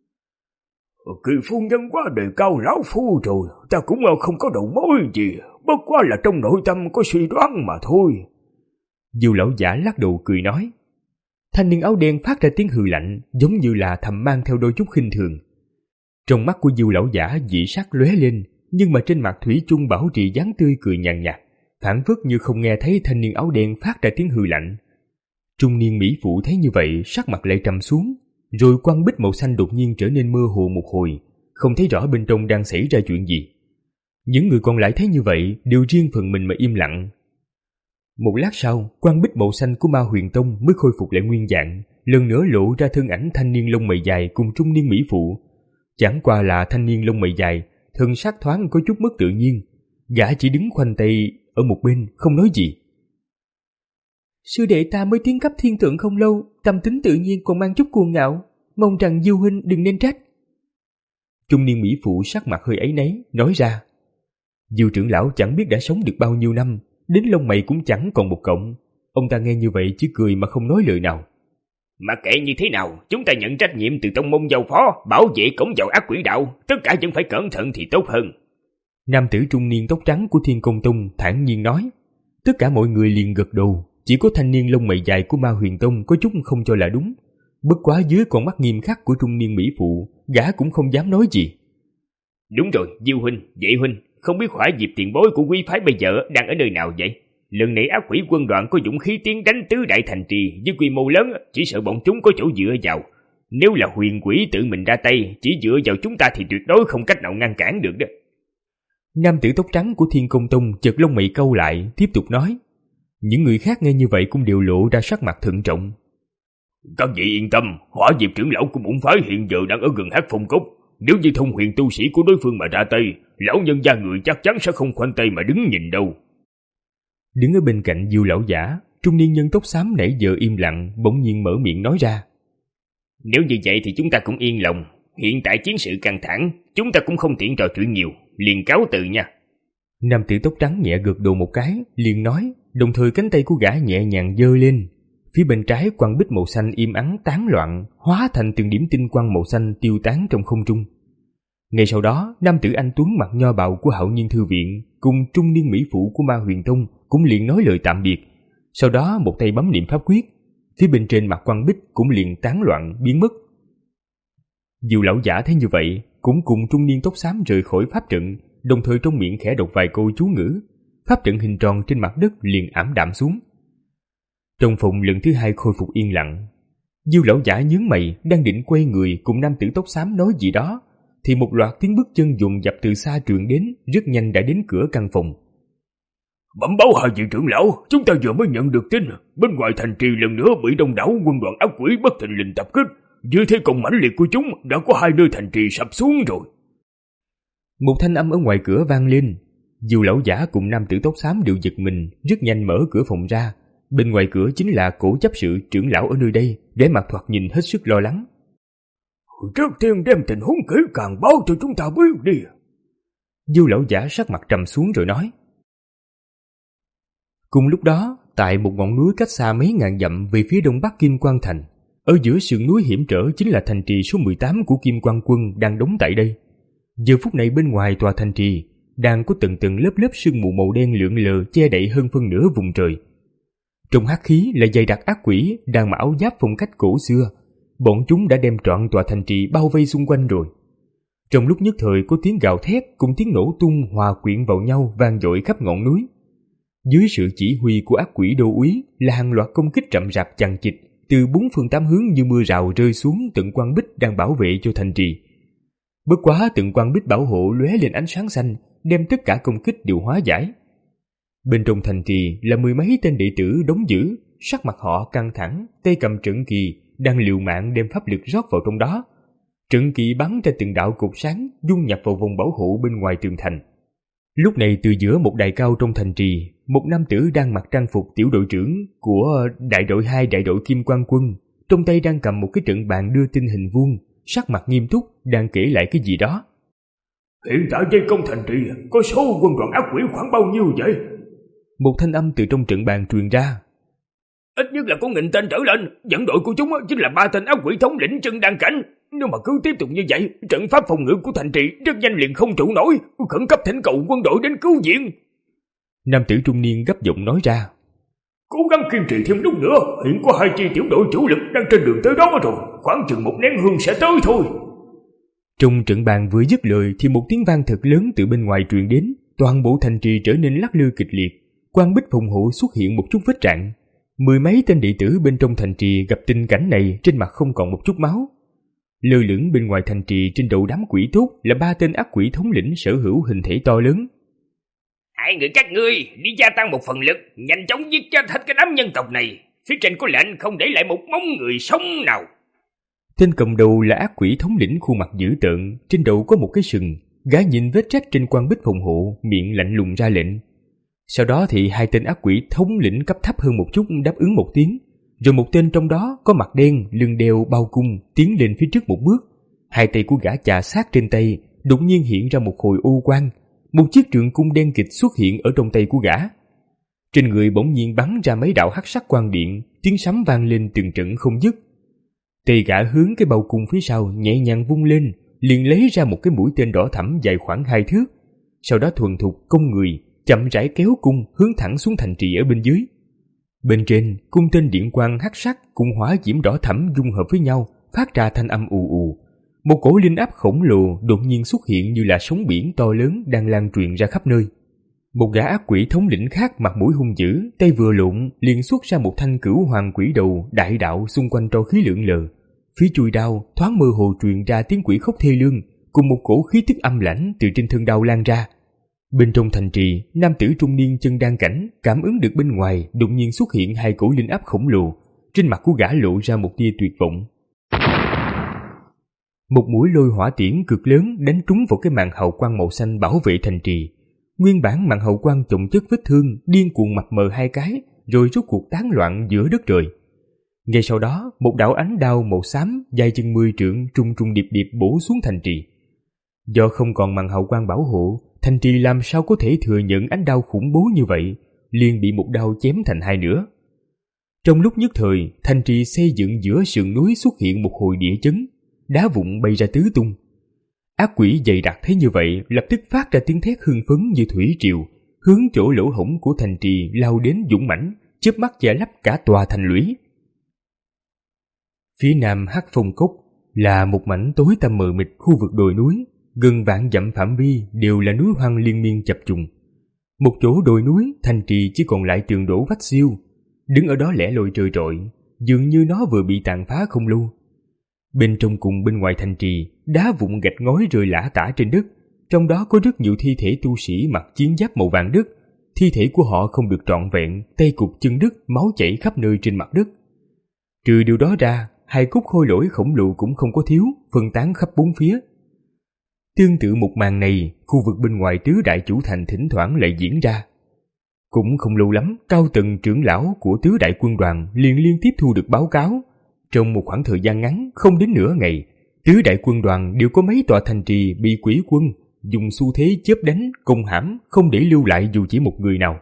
Kỳ phu nhân quá đề cao lão phu rồi, ta cũng không có đầu mối gì, bất quá là trong nội tâm có suy đoán mà thôi. Diêu lão giả lắc đầu cười nói. Thanh niên áo đen phát ra tiếng hừ lạnh, giống như là thầm mang theo đôi chút khinh thường. Trong mắt của Diêu lão giả dị sắc lóe lên, nhưng mà trên mặt thủy chung bảo trì dáng tươi cười nhàn nhạt, phảng phất như không nghe thấy thanh niên áo đen phát ra tiếng hừ lạnh. Trung niên mỹ phụ thấy như vậy, sắc mặt lại trầm xuống, rồi quang bích màu xanh đột nhiên trở nên mơ hồ một hồi, không thấy rõ bên trong đang xảy ra chuyện gì. Những người còn lại thấy như vậy đều riêng phần mình mà im lặng. Một lát sau, quang bích màu xanh của Ma Huyền Tông mới khôi phục lại nguyên dạng, lần nữa lộ ra thân ảnh thanh niên lông mày dài cùng trung niên mỹ phụ. Chẳng qua là thanh niên lông mày dài, thân sắc thoáng có chút mất tự nhiên, gã chỉ đứng khoanh tay ở một bên không nói gì. Sư đệ ta mới tiến cấp thiên tượng không lâu, tâm tính tự nhiên còn mang chút cuồng ngạo, mong rằng Diêu huynh đừng nên trách. Trung niên mỹ phụ sắc mặt hơi áy náy nói ra. Diêu trưởng lão chẳng biết đã sống được bao nhiêu năm, đến lông mày cũng chẳng còn một cọng. Ông ta nghe như vậy chỉ cười mà không nói lời nào. Mà kệ như thế nào, chúng ta nhận trách nhiệm từ tông môn giao phó, bảo vệ cổng vào ác quỷ đạo, tất cả vẫn phải cẩn thận thì tốt hơn. Nam tử trung niên tóc trắng của Thiên Công Tông thản nhiên nói. Tất cả mọi người liền gật đầu, chỉ có thanh niên lông mày dài của Ma Huyền Tông có chút không cho là đúng. Bất quá dưới con mắt nghiêm khắc của trung niên mỹ phụ, gã cũng không dám nói gì. Đúng rồi, Diêu huynh, Vệ huynh, không biết Hỏa Diệp tiền bối của quý phái bây giờ đang ở nơi nào vậy? Lần này ác quỷ quân đoàn có dũng khí tiến đánh tứ đại thành trì với quy mô lớn, chỉ sợ bọn chúng có chỗ dựa vào. Nếu là huyền quỷ tự mình ra tay, chỉ dựa vào chúng ta thì tuyệt đối không cách nào ngăn cản được đó. Nam tử tóc trắng của Thiên Công Tông chợt lông mày cau lại, tiếp tục nói. Những người khác nghe như vậy cũng đều lộ ra sắc mặt thận trọng. Các vị yên tâm, Hỏa Diệp trưởng lão của bổn phái hiện giờ đang ở gần Hắc Phong Cốc. Nếu như thông huyền tu sĩ của đối phương mà ra tay, lão nhân gia người chắc chắn sẽ không khoanh tay mà đứng nhìn đâu. Đứng ở bên cạnh Diêu lão giả, trung niên nhân tóc xám nãy giờ im lặng bỗng nhiên mở miệng nói ra. Nếu như vậy thì chúng ta cũng yên lòng. Hiện tại chiến sự căng thẳng, chúng ta cũng không tiện trò chuyện nhiều, liền cáo từ nha. Nam tử tóc trắng nhẹ gật đầu một cái, liền nói, đồng thời cánh tay của gã nhẹ nhàng giơ lên. Phía bên trái quang bích màu xanh im ắng tán loạn, hóa thành từng điểm tinh quang màu xanh tiêu tán trong không trung. Ngay sau đó, nam tử anh tuấn mặc nho bào của Hạo Nhiên Thư Viện cùng trung niên mỹ phụ của Ma Huyền Tông cũng liền nói lời tạm biệt. Sau đó một tay bấm niệm pháp quyết, phía bên trên mặt quang bích cũng liền tán loạn biến mất. Diêu lão giả thấy như vậy, cũng cùng trung niên tóc xám rời khỏi pháp trận, đồng thời trong miệng khẽ đọc vài câu chú ngữ. Pháp trận hình tròn trên mặt đất liền ảm đạm xuống. Trong phòng lần thứ hai khôi phục yên lặng. Diêu lão giả nhướng mày, đang định quay người cùng nam tử tóc xám nói gì đó, thì một loạt tiếng bước chân dồn dập từ xa truyền đến, rất nhanh đã đến cửa căn phòng. Bẩm báo hai vị trưởng lão, chúng ta vừa mới nhận được tin, bên ngoài thành trì lần nữa bị đông đảo quân đoàn ác quỷ bất thình lình tập kích. Dưới thế công mãnh liệt của chúng, đã có hai nơi thành trì sập xuống rồi. Một thanh âm ở ngoài cửa vang lên. Diêu lão giả cùng nam tử tóc xám đều giật mình, rất nhanh mở cửa phòng ra. Bên ngoài cửa chính là cổ chấp sự trưởng lão ở nơi đây, vẻ mặt thoạt nhìn hết sức lo lắng. Trước tiên đem tình huống kỹ càng báo cho chúng ta biết đi. Diêu lão giả sắc mặt trầm xuống rồi nói. Cùng lúc đó, tại một ngọn núi cách xa mấy ngàn dặm về phía đông bắc Kim Quang Thành, ở giữa sườn núi hiểm trở chính là thành trì số mười tám của Kim Quang Quân đang đóng tại đây. Giờ phút này bên ngoài tòa thành trì đang có từng từng lớp lớp sương mù màu đen lượn lờ che đậy hơn phân nửa vùng trời. Trong hắc khí là dày đặc ác quỷ đang mặc áo giáp phong cách cổ xưa. Bọn chúng đã đem trọn tòa thành trì bao vây xung quanh rồi. Trong lúc nhất thời có tiếng gào thét cùng tiếng nổ tung hòa quyện vào nhau vang dội khắp ngọn núi. Dưới sự chỉ huy của ác quỷ đô úy là hàng loạt công kích rậm rạp chằng chịt từ bốn phương tám hướng như mưa rào rơi xuống từng quang bích đang bảo vệ cho thành trì. Bất quá từng quang bích bảo hộ lóe lên ánh sáng xanh, đem tất cả công kích đều hóa giải. Bên trong thành trì là mười mấy tên đệ tử đóng giữ, sắc mặt họ căng thẳng, tay cầm trận kỳ, đang liều mạng đem pháp lực rót vào trong đó. Trận kỳ bắn ra từng đạo cột sáng dung nhập vào vòng bảo hộ bên ngoài tường thành. Lúc này từ giữa một đài cao trong thành trì, một nam tử đang mặc trang phục tiểu đội trưởng của đại đội hai đại đội Kim Quang Quân, trong tay đang cầm một cái trận bàn đưa tin hình vuông, sắc mặt nghiêm túc, đang kể lại cái gì đó. Hiện tại dây công thành trì có số quân đoàn ác quỷ khoảng bao nhiêu vậy? Một thanh âm từ trong trận bàn truyền ra. Ít nhất là có nghìn tên trở lên, dẫn đội của chúng chính là ba tên ác quỷ thống lĩnh chân đan cảnh. Nếu mà cứ tiếp tục như vậy, trận pháp phòng ngự của thành trì rất nhanh liền không trụ nổi, khẩn cấp thỉnh cầu quân đội đến cứu viện. Nam tử trung niên gấp giọng nói ra. Cố gắng kiên trì thêm lúc nữa, hiện có hai chi tiểu đội chủ lực đang trên đường tới đó rồi, khoảng chừng một nén hương sẽ tới thôi. Trong trận bàn vừa dứt lời thì một tiếng vang thật lớn từ bên ngoài truyền đến, toàn bộ thành trì trở nên lắc lư kịch liệt, quan bích phòng hộ xuất hiện một chút vết rạn. Mười mấy tên đệ tử bên trong thành trì gặp tình cảnh này trên mặt không còn một chút máu. Lơ lửng bên ngoài thành trì trên đầu đám quỷ tốt là ba tên ác quỷ thống lĩnh sở hữu hình thể to lớn. Hai người các ngươi đi gia tăng một phần lực, nhanh chóng giết cho hết cái đám nhân tộc này. Phía trên có lệnh không để lại một móng người sống nào. Tên cầm đầu là ác quỷ thống lĩnh khuôn mặt dữ tợn, trên đầu có một cái sừng. Gã nhìn vết rách trên quan bích phòng hộ, miệng lạnh lùng ra lệnh. Sau đó thì hai tên ác quỷ thống lĩnh cấp thấp hơn một chút đáp ứng một tiếng, rồi một tên trong đó có mặt đen, lưng đeo bao cung tiến lên phía trước một bước. Hai tay của gã chà sát trên tay, đột nhiên hiện ra một khối u quang, một chiếc trường cung đen kịt xuất hiện ở trong tay của gã. Trên người bỗng nhiên bắn ra mấy đạo hắc sắc quang điện, tiếng sấm vang lên từng trận không dứt. Tay gã hướng cái bao cung phía sau nhẹ nhàng vung lên, liền lấy ra một cái mũi tên đỏ thẫm dài khoảng hai thước. Sau đó thuần thục cong người, chậm rãi kéo cung hướng thẳng xuống thành trì ở bên dưới. Bên trên, cung tên điện quang hắc sắc cùng hỏa diễm đỏ thẫm dung hợp với nhau, phát ra thanh âm ù ù. Một cổ linh áp khổng lồ đột nhiên xuất hiện như là sóng biển to lớn đang lan truyền ra khắp nơi. Một gã ác quỷ thống lĩnh khác mặt mũi hung dữ, tay vừa lộn liền xuất ra một thanh cửu hoàng quỷ đầu đại đạo xung quanh tro khí lượn lờ. Phía chuôi đao thoáng mơ hồ truyền ra tiếng quỷ khóc thê lương, cùng một cổ khí tức âm lãnh từ trên thân đao lan ra. Bên trong thành trì, nam tử trung niên chân đan cảnh cảm ứng được bên ngoài đột nhiên xuất hiện hai cổ linh áp khổng lồ, trên mặt của gã lộ ra một tia tuyệt vọng. Một mũi lôi hỏa tiễn cực lớn đánh trúng vào cái màn hào quang màu xanh bảo vệ thành trì. Nguyên bản màn hào quang chồng chất vết thương điên cuồng mập mờ hai cái, rồi rốt cuộc tán loạn giữa đất trời. Ngay sau đó, một đạo ánh đao màu xám dài chừng mười trượng trung trung điệp điệp bổ xuống thành trì. Do không còn màn hào quang bảo hộ, thành trì làm sao có thể thừa nhận ánh đao khủng bố như vậy, liền bị một đao chém thành hai nửa. Trong lúc nhất thời, thành trì xây dựng giữa sườn núi xuất hiện một hồi địa chấn, đá vụn bay ra tứ tung. Ác quỷ dày đặc thấy như vậy, lập tức phát ra tiếng thét hưng phấn như thủy triều, hướng chỗ lỗ hổng của thành trì lao đến dũng mãnh, chớp mắt che lấp cả tòa thành lũy. Phía nam Hắc Phong Cốc là một mảnh tối tăm mờ mịt khu vực đồi núi, gần vạn dặm phạm vi đều là núi hoang liên miên chập trùng. Một chỗ đồi núi, thành trì chỉ còn lại tường đổ vách siêu, đứng ở đó lẻ loi trơ trọi, dường như nó vừa bị tàn phá không lâu. Bên trong cùng bên ngoài thành trì, đá vụn gạch ngói rơi lả tả trên đất, trong đó có rất nhiều thi thể tu sĩ mặc chiến giáp màu vàng đất. Thi thể của họ không được trọn vẹn, tay cụt chân đứt, máu chảy khắp nơi trên mặt đất. Trừ điều đó ra, hai cốt khôi lỗi khổng lồ cũng không có thiếu, phân tán khắp bốn phía. Tương tự một màn này, khu vực bên ngoài tứ đại chủ thành thỉnh thoảng lại diễn ra. Cũng không lâu lắm, cao tầng trưởng lão của tứ đại quân đoàn liền liên tiếp thu được báo cáo. Trong một khoảng thời gian ngắn, không đến nửa ngày, tứ đại quân đoàn đều có mấy tòa thành trì bị quỷ quân dùng xu thế chớp đánh, công hãm, không để lưu lại dù chỉ một người nào.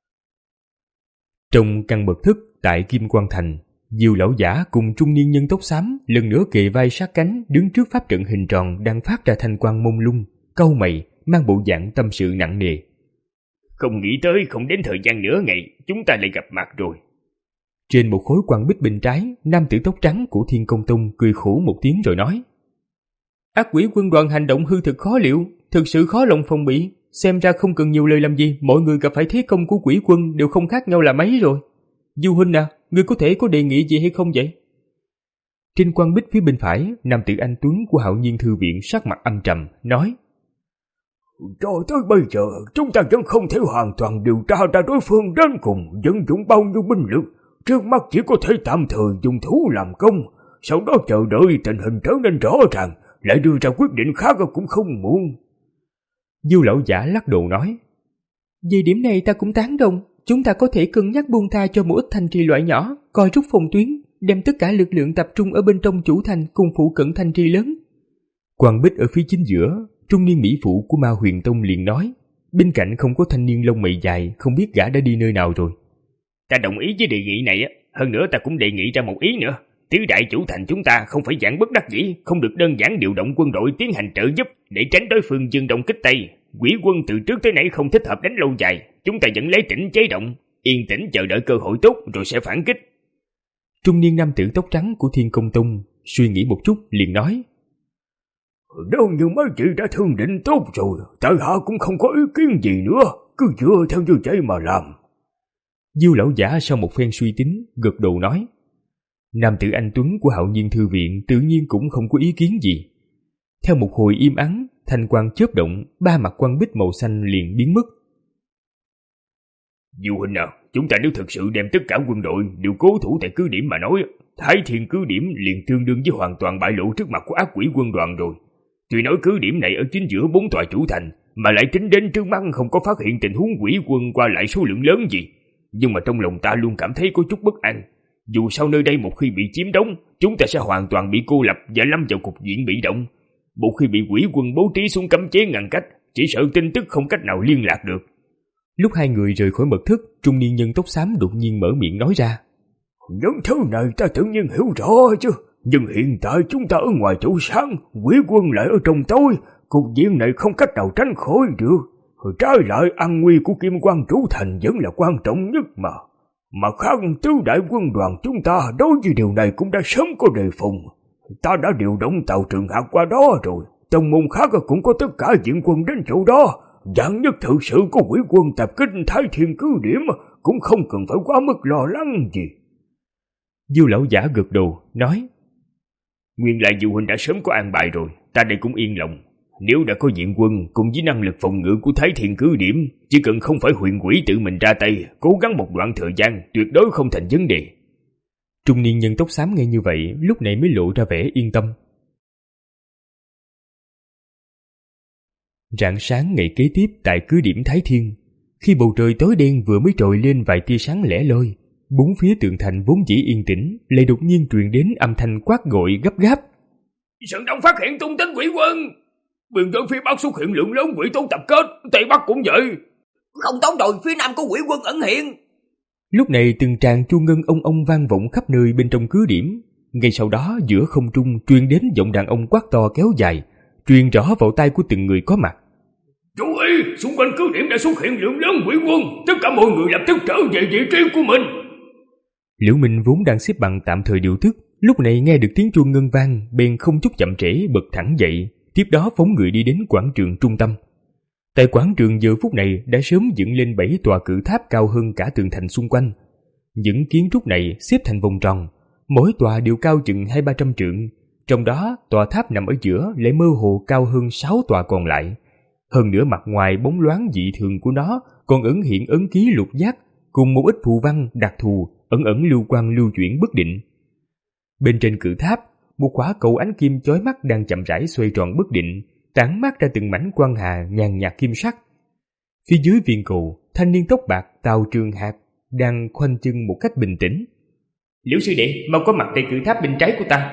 Trong căn mật thất tại Kim Quang Thành, Diêu lão giả cùng trung niên nhân tóc xám lần nữa kề vai sát cánh đứng trước pháp trận hình tròn đang phát ra thanh quang mông lung, cau mày, mang bộ dạng tâm sự nặng nề. Không nghĩ tới không đến thời gian nửa ngày, chúng ta lại gặp mặt rồi. Trên một khối quang bích bên trái, nam tử tóc trắng của Thiên Công Tông cười khổ một tiếng rồi nói: Ác quỷ quân đoàn hành động hư thực khó liệu, thực sự khó lòng phòng bị. Xem ra không cần nhiều lời làm gì, mọi người gặp phải thế công của quỷ quân đều không khác nhau là mấy rồi. Du huynh à, ngươi có thể có đề nghị gì hay không vậy? Trên quang bích phía bên phải, nam tử anh tuấn của Hạo Nhiên Thư Viện sắc mặt âm trầm, nói: Cho tới bây giờ, chúng ta vẫn không thể hoàn toàn điều tra ra đối phương đến cùng vận dụng bao nhiêu binh lực. Trước mắt chỉ có thể tạm thời dùng thú làm công, sau đó chờ đợi tình hình trở nên rõ ràng, lại đưa ra quyết định khác cũng không muộn. Diêu lão giả lắc đầu nói: Về điểm này ta cũng tán đồng. Chúng ta có thể cân nhắc buông tha cho một ít thành trì loại nhỏ, coi rút phòng tuyến, đem tất cả lực lượng tập trung ở bên trong chủ thành cùng phụ cận thành trì lớn. Quan Bích ở phía chính giữa, trung niên mỹ phụ của Ma Huyền Tông liền nói. Bên cạnh không có thanh niên lông mày dài, không biết gã đã đi nơi nào rồi. Ta đồng ý với đề nghị này á, hơn nữa ta cũng đề nghị ra một ý nữa. Tứ đại chủ thành chúng ta không phải dạng bất đắc dĩ, không được đơn giản điều động quân đội tiến hành trợ giúp để tránh đối phương dương đông kích tây. Quỷ quân từ trước tới nay không thích hợp đánh lâu dài, chúng ta vẫn lấy tỉnh chế động, yên tĩnh chờ đợi cơ hội tốt rồi sẽ phản kích. Trung niên nam tử tóc trắng của Thiên Công Tông suy nghĩ một chút liền nói: Đâu như mấy chị đã thương định tốt rồi, tại hạ cũng không có ý kiến gì nữa, cứ dựa theo như vậy mà làm. Diêu lão giả sau một phen suy tính, gật đầu nói. Nam tử anh tuấn của Hạo Nhiên Thư Viện tự nhiên cũng không có ý kiến gì. Theo một hồi im ắng, thanh quang chớp động, ba mặt quang bích màu xanh liền biến mất. Diêu huynh à, chúng ta nếu thực sự đem tất cả quân đội đều cố thủ tại cứ điểm mà nói, Thái Thiên cứ điểm liền tương đương với hoàn toàn bại lộ trước mặt của ác quỷ quân đoàn rồi. Tuy nói cứ điểm này ở chính giữa bốn tòa chủ thành, mà lại tính đến trước mắt không có phát hiện tình huống quỷ quân qua lại số lượng lớn gì, nhưng mà trong lòng ta luôn cảm thấy có chút bất an. Dù sao nơi đây một khi bị chiếm đóng, chúng ta sẽ hoàn toàn bị cô lập và lâm vào cục diện bị động. Một khi bị quỷ quân bố trí xuống cấm chế ngăn cách, chỉ sợ tin tức không cách nào liên lạc được. Lúc hai người rời khỏi mật thất, trung niên nhân tóc xám đột nhiên mở miệng nói ra. Những thứ này ta tự nhiên hiểu rõ chứ, nhưng hiện tại chúng ta ở ngoài chỗ sáng, quỷ quân lại ở trong tối, cục diện này không cách nào tránh khỏi được. Trái lại an nguy của Kim Quan chủ thành vẫn là quan trọng nhất mà. Mà khác tứ đại quân đoàn chúng ta đối với điều này cũng đã sớm có đề phòng. Ta đã điều động tàu Trường Hạc qua đó rồi, tông môn khác cũng có tất cả viện quân đến chỗ đó. Dạng nhất thực sự có quỷ quân tập kích Thái Thiên cứ điểm cũng không cần phải quá mức lo lắng gì. Diêu lão giả gật đầu nói. Nguyên lại Diêu huynh đã sớm có an bài rồi, ta đây cũng yên lòng. Nếu đã có viện quân cùng với năng lực phòng ngự của Thái Thiên cứ điểm, chỉ cần không phải huyền quỷ tự mình ra tay, cố gắng một đoạn thời gian tuyệt đối không thành vấn đề. Trung niên nhân tóc xám nghe như vậy, lúc này mới lộ ra vẻ yên tâm. Rạng sáng ngày kế tiếp tại cứ điểm Thái Thiên, khi bầu trời tối đen vừa mới trồi lên vài tia sáng lẻ loi, bốn phía tường thành vốn dĩ yên tĩnh lại đột nhiên truyền đến âm thanh quát gọi gấp gáp. Sơn Đông phát hiện tung tích quỷ quân, biên giới phía bắc xuất hiện lượng lớn quỷ tôn tập kết, tây bắc cũng vậy. Không tốt rồi, phía nam có quỷ quân ẩn hiện. Lúc này từng tràng chuông ngân ông ông vang vọng khắp nơi bên trong cứ điểm. Ngay sau đó giữa không trung truyền đến giọng đàn ông quát to kéo dài, truyền rõ vào tai của từng người có mặt. Chú ý, xung quanh cứ điểm đã xuất hiện lượng lớn quỷ quân, tất cả mọi người lập tức trở về vị trí của mình. Liễu Minh vốn đang xếp bằng tạm thời điều tức, lúc này nghe được tiếng chuông ngân vang, bèn không chút chậm trễ bật thẳng dậy, tiếp đó phóng người đi đến quảng trường trung tâm. Tại quảng trường giờ phút này đã sớm dựng lên bảy tòa cự tháp cao hơn cả tường thành xung quanh. Những kiến trúc này xếp thành vòng tròn, mỗi tòa đều cao chừng hai ba trăm trượng, trong đó tòa tháp nằm ở giữa lại mơ hồ cao hơn sáu tòa còn lại. Hơn nữa mặt ngoài bóng loáng dị thường của nó còn ẩn hiện ấn ký lục giác cùng một ít phù văn đặc thù ẩn ẩn lưu quang lưu chuyển bất định. Bên trên cự tháp, một quả cầu ánh kim chói mắt đang chậm rãi xoay tròn bất định, tản mát ra từng mảnh quang hà nhàn nhạt kim sắc. Phía dưới viên cầu, thanh niên tóc bạc Tào Trường Hạc đang khoanh chân một cách bình tĩnh. Liễu sư đệ, mau có mặt tại cự tháp bên trái của ta.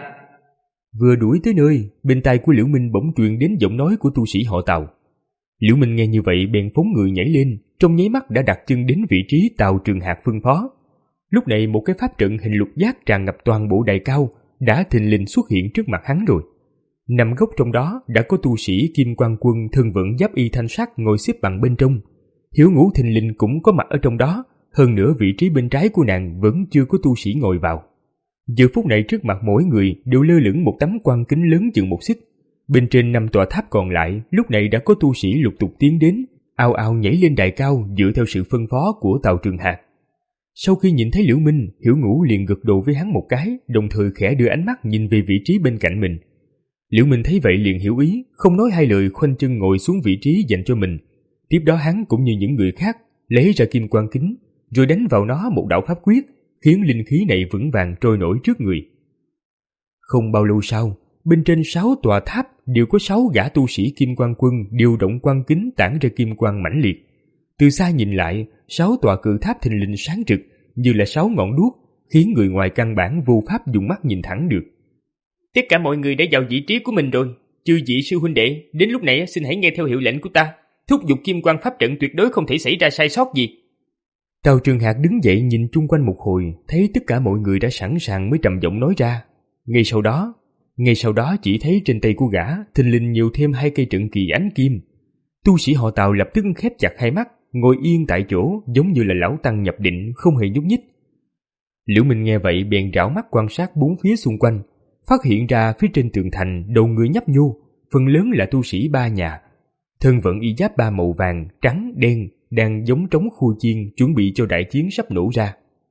Vừa đuổi tới nơi, bên tai của Liễu Minh bỗng truyền đến giọng nói của tu sĩ họ Tào. Liễu Minh nghe như vậy bèn phóng người nhảy lên, trong nháy mắt đã đặt chân đến vị trí Tào Trường Hạc phân phó. Lúc này một cái pháp trận hình lục giác tràn ngập toàn bộ đài cao đã thình lình xuất hiện trước mặt hắn rồi. Nằm góc trong đó đã có tu sĩ Kim Quan Quân thân vận giáp y thanh sắc ngồi xếp bằng bên trong. Hiếu Ngũ thình lình cũng có mặt ở trong đó, hơn nữa vị trí bên trái của nàng vẫn chưa có tu sĩ ngồi vào. Giờ phút này trước mặt mỗi người đều lơ lửng một tấm quan kính lớn chừng một xích. Bên trên năm tòa tháp còn lại lúc này đã có tu sĩ lục tục tiến đến, ào ào nhảy lên đài cao dựa theo sự phân phó của Tào Trường Hạc. Sau khi nhìn thấy Liễu Minh, Hiểu Ngũ liền gật đầu với hắn một cái, đồng thời khẽ đưa ánh mắt nhìn về vị trí bên cạnh mình. Liễu Minh thấy vậy liền hiểu ý, không nói hai lời khoanh chân ngồi xuống vị trí dành cho mình. Tiếp đó hắn cũng như những người khác lấy ra kim quan kính, rồi đánh vào nó một đạo pháp quyết, khiến linh khí này vững vàng trôi nổi trước người. Không bao lâu sau, bên trên sáu tòa tháp đều có sáu gã tu sĩ Kim Quang Quân điều động quang kính tản ra kim quang mãnh liệt. Từ xa nhìn lại, sáu tòa cự tháp thình lình sáng rực như là sáu ngọn đuốc, khiến người ngoài căn bản vô pháp dùng mắt nhìn thẳng được. Tất cả mọi người đã vào vị trí của mình rồi. Chư vị sư huynh đệ, đến lúc này xin hãy nghe theo hiệu lệnh của ta, thúc giục kim quang pháp trận tuyệt đối không thể xảy ra sai sót gì. Tào Trường Hạc đứng dậy nhìn chung quanh một hồi, thấy tất cả mọi người đã sẵn sàng mới trầm giọng nói ra. Ngay sau đó, ngay sau đó chỉ thấy trên tay của gã thình lình nhiều thêm hai cây trận kỳ ánh kim. Tu sĩ họ Tào lập tức khép chặt hai mắt, ngồi yên tại chỗ giống như là lão tăng nhập định, không hề nhúc nhích. Liễu Minh nghe vậy bèn rảo mắt quan sát bốn phía xung quanh, phát hiện ra phía trên tường thành đầu người nhấp nhô, phần lớn là tu sĩ ba nhà, thân vận y giáp ba màu vàng, trắng, đen, đang giống trống khu chiên chuẩn bị cho đại chiến sắp nổ ra.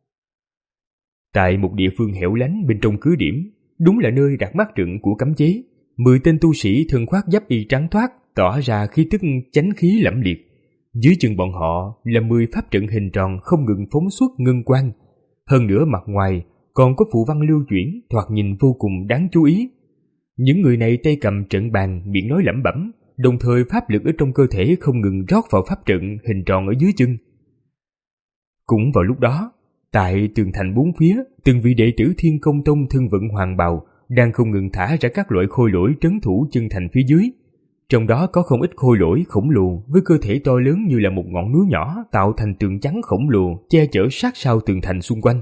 Tại một địa phương hẻo lánh bên trong cứ điểm, đúng là nơi đặt mắt trận của cấm chế, mười tên tu sĩ thân khoác giáp y trắng toát tỏ ra khí tức chánh khí lẫm liệt. Dưới chân bọn họ là mười pháp trận hình tròn không ngừng phóng xuất ngân quang, hơn nữa mặt ngoài còn có phù văn lưu chuyển thoạt nhìn vô cùng đáng chú ý. Những người này tay cầm trận bàn, miệng nói lẩm bẩm, đồng thời pháp lực ở trong cơ thể không ngừng rót vào pháp trận hình tròn ở dưới chân. Cũng vào lúc đó, tại tường thành bốn phía, từng vị đệ tử Thiên Công Tông thân vận hoàng bào đang không ngừng thả ra các loại khôi lỗi trấn thủ chân thành phía dưới. Trong đó có không ít khôi lỗi khổng lồ với cơ thể to lớn như là một ngọn núi nhỏ, tạo thành tường trắng khổng lồ che chở sát sau tường thành xung quanh.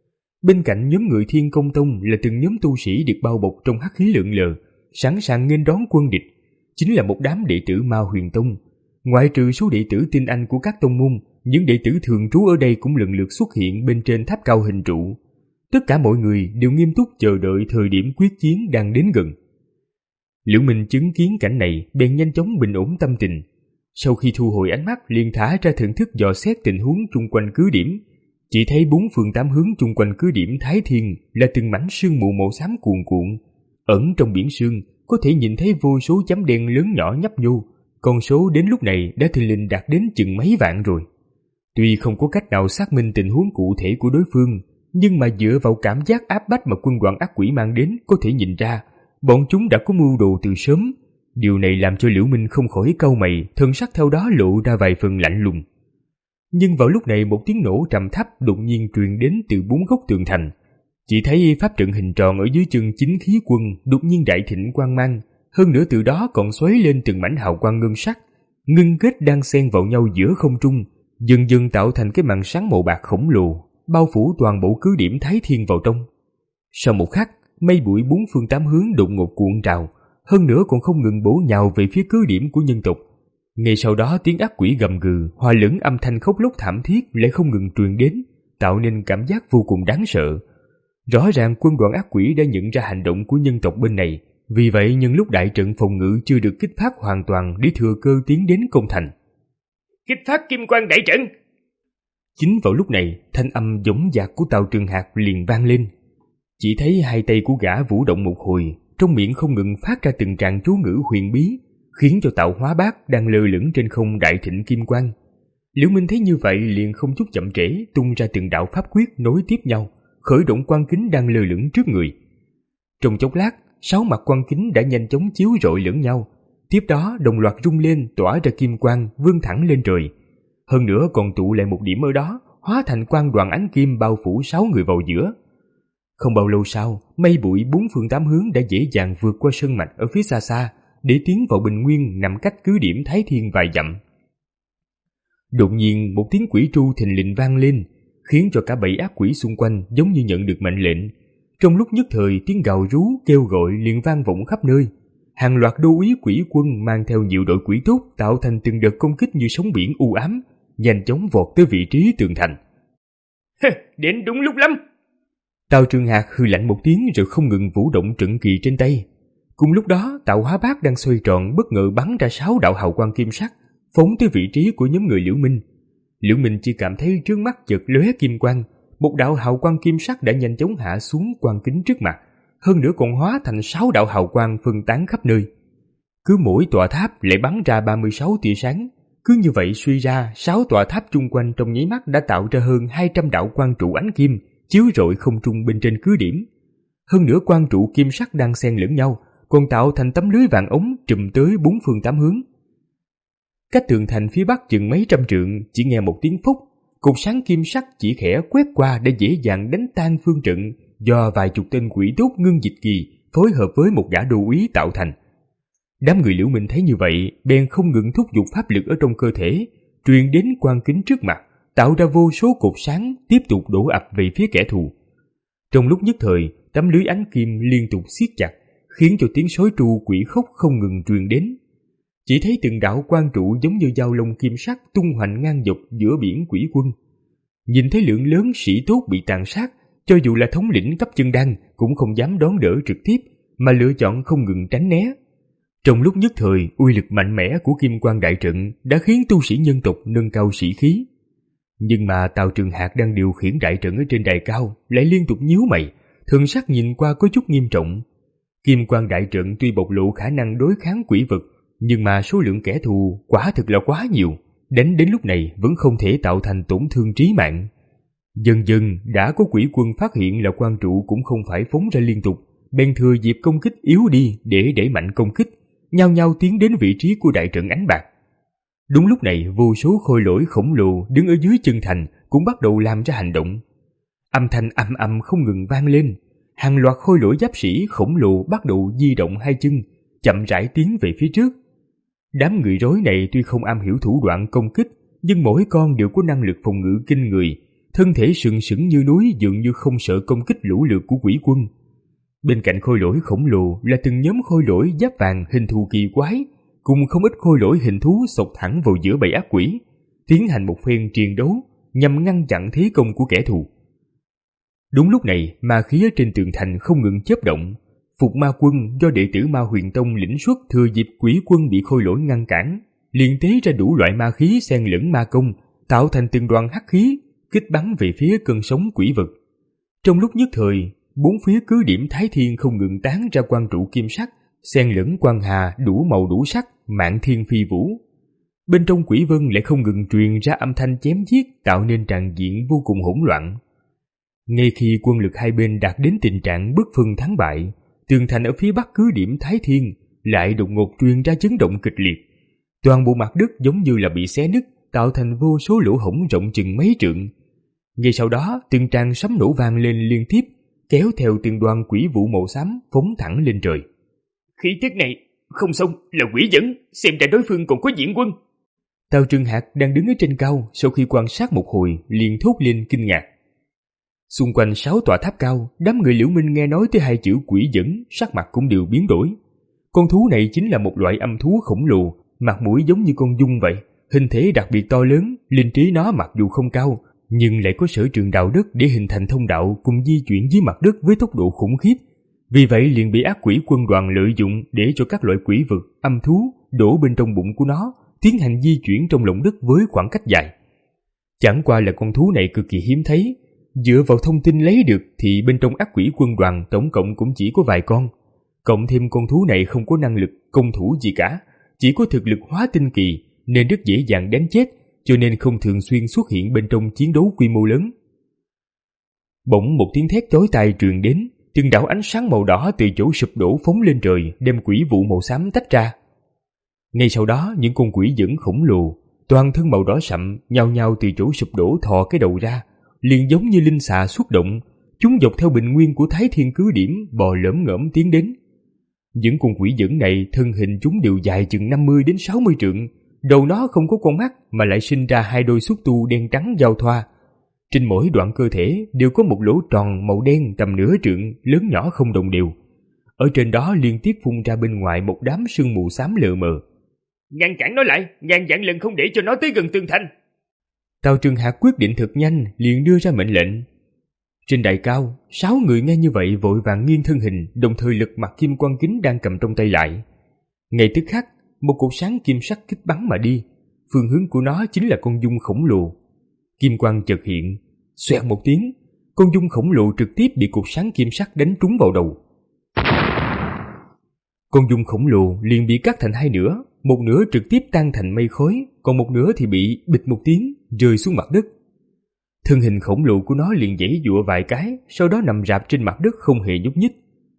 Bên cạnh nhóm người Thiên Công Tông là từng nhóm tu sĩ được bao bọc trong hắc khí lượn lờ, sẵn sàng nghênh đón quân địch, chính là một đám đệ tử Ma Huyền Tông. Ngoại trừ số đệ tử tinh anh của các tông môn, những đệ tử thường trú ở đây cũng lần lượt xuất hiện bên trên tháp cao hình trụ. Tất cả mọi người đều nghiêm túc chờ đợi thời điểm quyết chiến đang đến gần. Liễu Minh chứng kiến cảnh này bèn nhanh chóng bình ổn tâm tình. Sau khi thu hồi ánh mắt liền thả ra thần thức dò xét tình huống chung quanh cứ điểm. Chỉ thấy bốn phương tám hướng chung quanh cứ điểm Thái Thiên là từng mảnh sương mù màu xám cuồn cuộn. Ẩn trong biển sương có thể nhìn thấy vô số chấm đen lớn nhỏ nhấp nhô. Con số đến lúc này đã thình lình đạt đến chừng mấy vạn rồi. Tuy không có cách nào xác minh tình huống cụ thể của đối phương, nhưng mà dựa vào cảm giác áp bách mà quân đoàn ác quỷ mang đến có thể nhìn ra bọn chúng đã có mưu đồ từ sớm. Điều này làm cho Liễu Minh không khỏi cau mày, thân sắc theo đó lộ ra vài phần lạnh lùng. Nhưng vào lúc này một tiếng nổ trầm thấp đột nhiên truyền đến từ bốn góc tường thành. Chỉ thấy pháp trận hình tròn ở dưới chân chính khí quân đột nhiên đại thịnh quang mang, hơn nữa từ đó còn xoáy lên từng mảnh hào quang ngân sắc, ngưng kết đang xen vào nhau giữa không trung, dần dần tạo thành cái màn sáng màu bạc khổng lồ, bao phủ toàn bộ cứ điểm Thái Thiên vào trong. Sau một khắc, mây bụi bốn phương tám hướng đột ngột cuộn trào, hơn nữa còn không ngừng bổ nhào về phía cứ điểm của nhân tộc. Ngay sau đó tiếng ác quỷ gầm gừ, hòa lẫn âm thanh khóc lóc thảm thiết lại không ngừng truyền đến, tạo nên cảm giác vô cùng đáng sợ. Rõ ràng quân đoàn ác quỷ đã nhận ra hành động của nhân tộc bên này, vì vậy nhân lúc đại trận phòng ngự chưa được kích phát hoàn toàn để thừa cơ tiến đến công thành. Kích phát kim quang đại trận! Chính vào lúc này, thanh âm dõng dạc của Tào Trường Hạc liền vang lên. Chỉ thấy hai tay của gã vũ động một hồi, trong miệng không ngừng phát ra từng tràng chú ngữ huyền bí, khiến cho tạo hóa bát đang lơ lửng trên không đại thịnh kim quang. Liễu Minh thấy như vậy liền không chút chậm trễ tung ra từng đạo pháp quyết nối tiếp nhau, khởi động quang kính đang lơ lửng trước người. Trong chốc lát, sáu mặt quang kính đã nhanh chóng chiếu rọi lẫn nhau, tiếp đó đồng loạt rung lên tỏa ra kim quang vươn thẳng lên trời. Hơn nữa còn tụ lại một điểm ở đó, hóa thành quang đoàn ánh kim bao phủ sáu người vào giữa. Không bao lâu sau, mây bụi bốn phương tám hướng đã dễ dàng vượt qua sơn mạch ở phía xa xa để tiến vào bình nguyên nằm cách cứ điểm Thái Thiên vài dặm. Đột nhiên một tiếng quỷ tru thình lình vang lên, khiến cho cả bầy ác quỷ xung quanh giống như nhận được mệnh lệnh. Trong lúc nhất thời tiếng gào rú kêu gọi liền vang vọng khắp nơi. Hàng loạt đô úy quỷ quân mang theo nhiều đội quỷ tốt tạo thành từng đợt công kích như sóng biển u ám, nhanh chóng vọt tới vị trí tường thành. Đến đúng lúc lắm! Tào Trường Hạc hư lạnh một tiếng rồi không ngừng vũ động trận kỳ trên tay. Cùng lúc đó, tạo hóa bát đang xoay tròn bất ngờ bắn ra sáu đạo hào quang kim sắc, phóng tới vị trí của nhóm người Liễu Minh. Liễu Minh chỉ cảm thấy trước mắt chợt lóe kim quang, một đạo hào quang kim sắc đã nhanh chóng hạ xuống quang kính trước mặt, hơn nữa còn hóa thành sáu đạo hào quang phân tán khắp nơi. Cứ mỗi tòa tháp lại bắn ra ba mươi sáu tia sáng, cứ như vậy suy ra sáu tòa tháp chung quanh trong nháy mắt đã tạo ra hơn hai trăm đạo quang trụ ánh kim chiếu rọi không trung bên trên cứ điểm. Hơn nữa quang trụ kim sắc đang xen lẫn nhau, còn tạo thành tấm lưới vàng ống trùm tới bốn phương tám hướng. Cách tường thành phía bắc chừng mấy trăm trượng, chỉ nghe một tiếng phốc, cột sáng kim sắc chỉ khẽ quét qua đã dễ dàng đánh tan phương trận do vài chục tên quỷ tốt Ngưng Dịch Kỳ phối hợp với một gã đô úy tạo thành. Đám người Liễu Minh thấy như vậy, bèn không ngừng thúc giục pháp lực ở trong cơ thể, truyền đến quan kính trước mặt, tạo ra vô số cột sáng tiếp tục đổ ập về phía kẻ thù. Trong lúc nhất thời, tấm lưới ánh kim liên tục siết chặt, khiến cho tiếng sói tru quỷ khóc không ngừng truyền đến. Chỉ thấy từng đạo quang trụ giống như dao lông kim sắc tung hoành ngang dọc giữa biển quỷ quân. Nhìn thấy lượng lớn sĩ tốt bị tàn sát, cho dù là thống lĩnh cấp chân đan cũng không dám đón đỡ trực tiếp, mà lựa chọn không ngừng tránh né. Trong lúc nhất thời, uy lực mạnh mẽ của Kim Quang Đại Trận đã khiến tu sĩ nhân tộc nâng cao sĩ khí. Nhưng mà Tào Trường Hạc đang điều khiển đại trận ở trên đài cao lại liên tục nhíu mày, thần sắc nhìn qua có chút nghiêm trọng. Kim Quang Đại Trận tuy bộc lộ khả năng đối kháng quỷ vật, nhưng mà số lượng kẻ thù quả thực là quá nhiều, đánh đến lúc này vẫn không thể tạo thành tổn thương trí mạng. Dần dần đã có quỷ quân phát hiện là quang trụ cũng không phải phóng ra liên tục, bèn thừa dịp công kích yếu đi để đẩy mạnh công kích, nhao nhao tiến đến vị trí của đại trận ánh bạc. Đúng lúc này, vô số khôi lỗi khổng lồ đứng ở dưới chân thành cũng bắt đầu làm ra hành động. Âm thanh ầm ầm không ngừng vang lên, hàng loạt khôi lỗi giáp sĩ khổng lồ bắt đầu di động hai chân, chậm rãi tiến về phía trước. Đám người rối này tuy không am hiểu thủ đoạn công kích, nhưng mỗi con đều có năng lực phòng ngự kinh người, thân thể sừng sững như núi, dường như không sợ công kích lũ lượt của quỷ quân. Bên cạnh khôi lỗi khổng lồ là từng nhóm khôi lỗi giáp vàng hình thù kỳ quái, cùng không ít khôi lỗi hình thú xộc thẳng vào giữa bầy ác quỷ, tiến hành một phen triền đấu nhằm ngăn chặn thế công của kẻ thù. Đúng lúc này, ma khí ở trên tường thành không ngừng chớp động. Phục Ma Quân do đệ tử Ma Huyền Tông lĩnh xuất thừa dịp quỷ quân bị khôi lỗi ngăn cản, liền tế ra đủ loại ma khí xen lẫn ma công, tạo thành từng đoàn hắc khí, kích bắn về phía cơn sóng quỷ vực. Trong lúc nhất thời, bốn phía cứ điểm Thái Thiên không ngừng tán ra quang trụ kim sắc, xen lẫn quang hà đủ màu đủ sắc, mạn thiên phi vũ. Bên trong quỷ vân lại không ngừng truyền ra âm thanh chém giết, tạo nên tràng diện vô cùng hỗn loạn. Ngay khi quân lực hai bên đạt đến tình trạng bất phân thắng bại, tường thành ở phía bắc cứ điểm Thái Thiên lại đột ngột truyền ra chấn động kịch liệt. Toàn bộ mặt đất giống như là bị xé nứt, tạo thành vô số lỗ hổng rộng chừng mấy trượng. Ngay sau đó, từng tràng sấm nổ vang lên liên tiếp, kéo theo từng đoàn quỷ vụ màu xám phóng thẳng lên trời. Khí tức này không xong, là quỷ dẫn, xem ra đối phương còn có diễn quân. Tào Trường Hạc đang đứng ở trên cao, sau khi quan sát một hồi liền thốt lên kinh ngạc. Xung quanh sáu tòa tháp cao, đám người Liễu Minh nghe nói tới hai chữ quỷ dẫn, sắc mặt cũng đều biến đổi. Con thú này chính là một loại âm thú khổng lồ, mặt mũi giống như con giun vậy, hình thể đặc biệt to lớn, linh trí nó mặc dù không cao, nhưng lại có sở trường đào đất để hình thành thông đạo cùng di chuyển dưới mặt đất với tốc độ khủng khiếp. Vì vậy liền bị ác quỷ quân đoàn lợi dụng để cho các loại quỷ vật, âm thú đổ bên trong bụng của nó, tiến hành di chuyển trong lòng đất với khoảng cách dài. Chẳng qua là con thú này cực kỳ hiếm thấy, dựa vào thông tin lấy được thì bên trong ác quỷ quân đoàn tổng cộng cũng chỉ có vài con. Cộng thêm con thú này không có năng lực công thủ gì cả, chỉ có thực lực hóa tinh kỳ nên rất dễ dàng đánh chết, cho nên không thường xuyên xuất hiện bên trong chiến đấu quy mô lớn. Bỗng một tiếng thét chói tai truyền đến, từng đạo ánh sáng màu đỏ từ chỗ sụp đổ phóng lên trời, đem quỷ vụ màu xám tách ra. Ngay sau đó, những con quỷ dẫn khổng lồ, toàn thân màu đỏ sậm, nhao nhao từ chỗ sụp đổ thò cái đầu ra, liền giống như linh xà xuất động, chúng dọc theo bình nguyên của Thái Thiên cứ điểm bò lởm ngởm tiến đến. Những con quỷ dẫn này thân hình chúng đều dài chừng năm mươi đến sáu mươi trượng, đầu nó không có con mắt mà lại sinh ra hai đôi xúc tu đen trắng giao thoa. Trên mỗi đoạn cơ thể đều có một lỗ tròn màu đen tầm nửa trượng, lớn nhỏ không đồng đều. Ở trên đó liên tiếp phun ra bên ngoài một đám sương mù xám lờ mờ. Ngăn cản nó lại, ngàn vạn lần không để cho nó tới gần tường thành. Tào Trường Hạc quyết định thật nhanh, liền đưa ra mệnh lệnh. Trên đài cao, sáu người nghe như vậy vội vàng nghiêng thân hình, đồng thời lật mặt kim quang kính đang cầm trong tay lại. Ngay tức khắc, một cột sáng kim sắc kích bắn mà đi, phương hướng của nó chính là con giun khổng lồ. Kim quang chợt hiện, xoẹt một tiếng, con giun khổng lồ trực tiếp bị cột sáng kim sắc đánh trúng vào đầu. Con giun khổng lồ liền bị cắt thành hai nửa, một nửa trực tiếp tan thành mây khói, còn một nửa thì bị bịch một tiếng rơi xuống mặt đất. Thân hình khổng lồ của nó liền giãy giụa vài cái, sau đó nằm rạp trên mặt đất không hề nhúc nhích.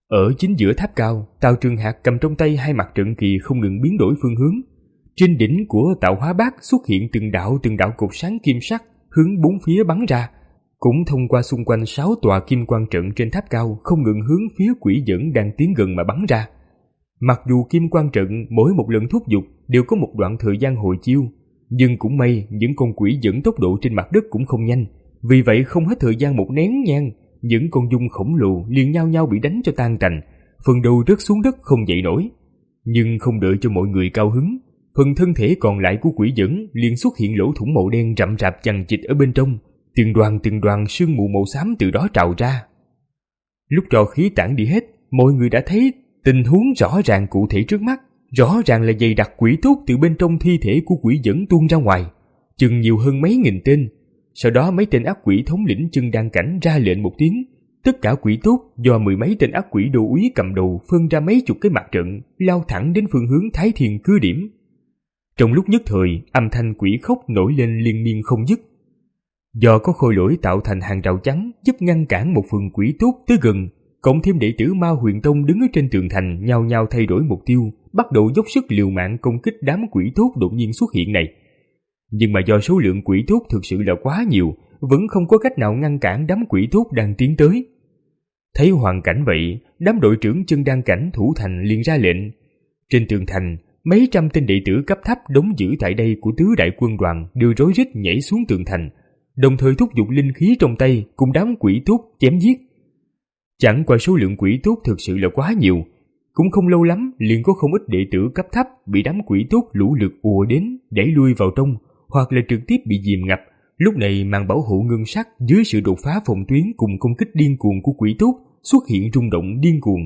Ở chính giữa tháp cao, Tào Trường Hạc cầm trong tay hai mặt trận kỳ không ngừng biến đổi phương hướng. Trên đỉnh của Tạo Hóa Bát xuất hiện từng đạo từng đạo cột sáng kim sắc hướng bốn phía bắn ra, cũng thông qua xung quanh sáu tòa kim quang trận trên tháp cao không ngừng hướng phía quỷ dẫn đang tiến gần mà bắn ra. Mặc dù kim quang trận mỗi một lần thúc giục đều có một đoạn thời gian hồi chiêu, nhưng cũng may những con quỷ dẫn tốc độ trên mặt đất cũng không nhanh, vì vậy không hết thời gian một nén nhang, những con dung khổng lồ liền nhau nhau bị đánh cho tan tành, phần đầu rớt xuống đất không dậy nổi. Nhưng không đợi cho mọi người cao hứng, phần thân thể còn lại của quỷ dẫn liền xuất hiện lỗ thủng màu đen rậm rạp chằng chịt ở bên trong, từng đoàn từng đoàn sương mù màu xám từ đó trào ra. Lúc trò khí tản đi hết, mọi người đã thấy tình huống rõ ràng cụ thể trước mắt. Rõ ràng là dày đặc quỷ tốt từ bên trong thi thể của quỷ dẫn tuôn ra ngoài, chừng nhiều hơn mấy nghìn tên. Sau đó mấy tên ác quỷ thống lĩnh chân đan cảnh ra lệnh một tiếng, tất cả quỷ tốt do mười mấy tên ác quỷ đô úy cầm đầu phân ra mấy chục cái mặt trận, lao thẳng đến phương hướng Thái Thiên cứ điểm. Trong lúc nhất thời, âm thanh quỷ khóc nổi lên liên miên không dứt. Do có khôi lỗi tạo thành hàng rào chắn giúp ngăn cản một phần quỷ tốt tới gần, cộng thêm đệ tử Ma Huyền Tông đứng ở trên tường thành nhao nhao thay đổi mục tiêu, bắt đầu dốc sức liều mạng công kích đám quỷ tốt đột nhiên xuất hiện này. Nhưng mà do số lượng quỷ tốt thực sự là quá nhiều, vẫn không có cách nào ngăn cản đám quỷ tốt đang tiến tới. Thấy hoàn cảnh vậy, đám đội trưởng chân đan cảnh thủ thành liền ra lệnh. Trên tường thành, mấy trăm tên đệ tử cấp thấp đóng giữ tại đây của tứ đại quân đoàn đều rối rít nhảy xuống tường thành, đồng thời thúc giục linh khí trong tay cùng đám quỷ tốt chém giết. Chẳng qua số lượng quỷ tốt thực sự là quá nhiều, cũng không lâu lắm liền có không ít đệ tử cấp thấp bị đám quỷ tốt lũ lượt ùa đến đẩy lui vào trong, hoặc là trực tiếp bị dìm ngập. Lúc này màn bảo hộ ngân sắc dưới sự đột phá phòng tuyến cùng công kích điên cuồng của quỷ tốt xuất hiện rung động điên cuồng.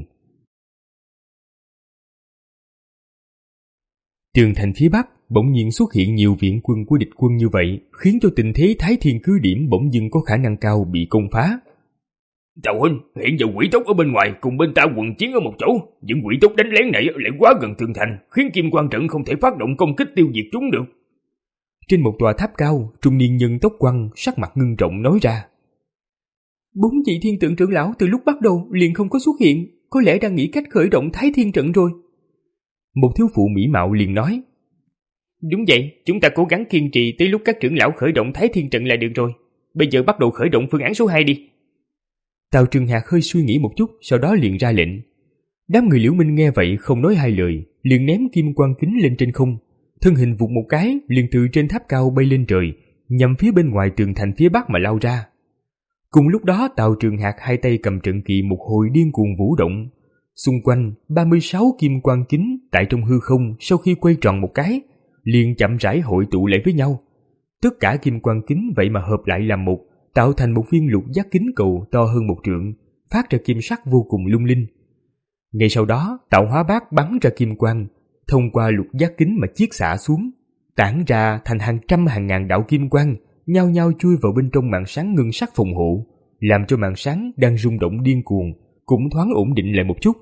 Tường thành phía bắc bỗng nhiên xuất hiện nhiều viện quân của địch quân như vậy, khiến cho tình thế Thái Thiên cứ điểm bỗng dưng có khả năng cao bị công phá. Chào huynh, hiện giờ quỷ tốt ở bên ngoài cùng bên ta quần chiến ở một chỗ, những quỷ tốt đánh lén này lại quá gần tường thành, khiến kim quang trận không thể phát động công kích tiêu diệt chúng được. Trên một tòa tháp cao, trung niên nhân tóc quăn sắc mặt ngưng trọng nói ra. Bốn vị thiên tượng trưởng lão từ lúc bắt đầu liền không có xuất hiện, có lẽ đang nghĩ cách khởi động Thái Thiên trận rồi. Một thiếu phụ mỹ mạo liền nói. Đúng vậy, chúng ta cố gắng kiên trì tới lúc các trưởng lão khởi động Thái Thiên trận là được rồi. Bây giờ bắt đầu khởi động phương án số hai đi. Tào Trường Hạc hơi suy nghĩ một chút, sau đó liền ra lệnh. Đám người Liễu Minh nghe vậy không nói hai lời, liền ném kim quang kính lên trên không, thân hình vụt một cái liền từ trên tháp cao bay lên trời, nhằm phía bên ngoài tường thành phía bắc mà lao ra. Cùng lúc đó Tào Trường Hạc hai tay cầm trận kỳ một hồi điên cuồng vũ động, xung quanh ba mươi sáu kim quang kính tại trong hư không sau khi quay tròn một cái, liền chậm rãi hội tụ lại với nhau. Tất cả kim quang kính vậy mà hợp lại làm một, tạo thành một viên lục giác kính cầu to hơn một trượng, phát ra kim sắc vô cùng lung linh. Ngay sau đó, Tạo Hóa Bát bắn ra kim quang, thông qua lục giác kính mà chiết xạ xuống, tản ra thành hàng trăm hàng ngàn đạo kim quang, nhao nhao chui vào bên trong màn sáng ngân sắc phòng hộ, làm cho màn sáng đang rung động điên cuồng cũng thoáng ổn định lại một chút.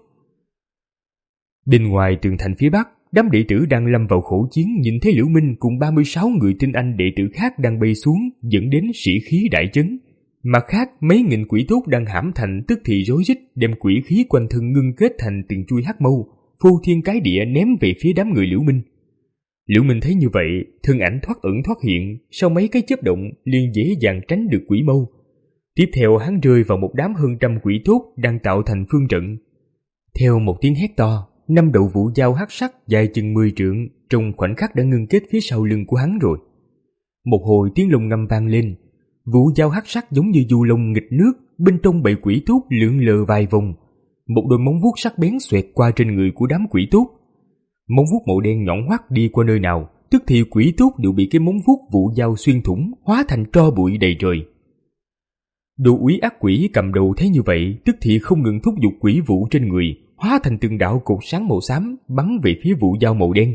Bên ngoài tường thành phía bắc, đám đệ tử đang lâm vào khổ chiến nhìn thấy Liễu Minh cùng ba mươi sáu người tinh anh đệ tử khác đang bay xuống, dẫn đến sĩ khí đại chấn. Mặt khác, mấy nghìn quỷ tốt đang hãm thành tức thì rối rít đem quỷ khí quanh thân ngưng kết thành từng chuôi hắc mâu, phô thiên cái địa ném về phía đám người Liễu Minh. Liễu Minh thấy như vậy, thân ảnh thoát ẩn thoát hiện, sau mấy cái chớp động liền dễ dàng tránh được quỷ mâu. Tiếp theo hắn rơi vào một đám hơn trăm quỷ tốt đang tạo thành phương trận. Theo một tiếng hét to, năm đầu vũ dao hắc sắc dài chừng mười trượng trong khoảnh khắc đã ngưng kết phía sau lưng của hắn rồi. Một hồi tiếng lồng ngâm vang lên, vũ dao hắc sắc giống như du lông nghịch nước, bên trong bầy quỷ tốt lượn lờ vài vòng. Một đôi móng vuốt sắc bén xoẹt qua trên người của đám quỷ tốt. Móng vuốt màu đen nhọn hoắt đi qua nơi nào, tức thì quỷ tốt đều bị cái móng vuốt vũ dao xuyên thủng, hóa thành tro bụi đầy trời. Đồ úy ác quỷ cầm đầu thấy như vậy, tức thì không ngừng thúc giục quỷ vụ trên người, hóa thành từng đạo cột sáng màu xám bắn về phía vũ dao màu đen.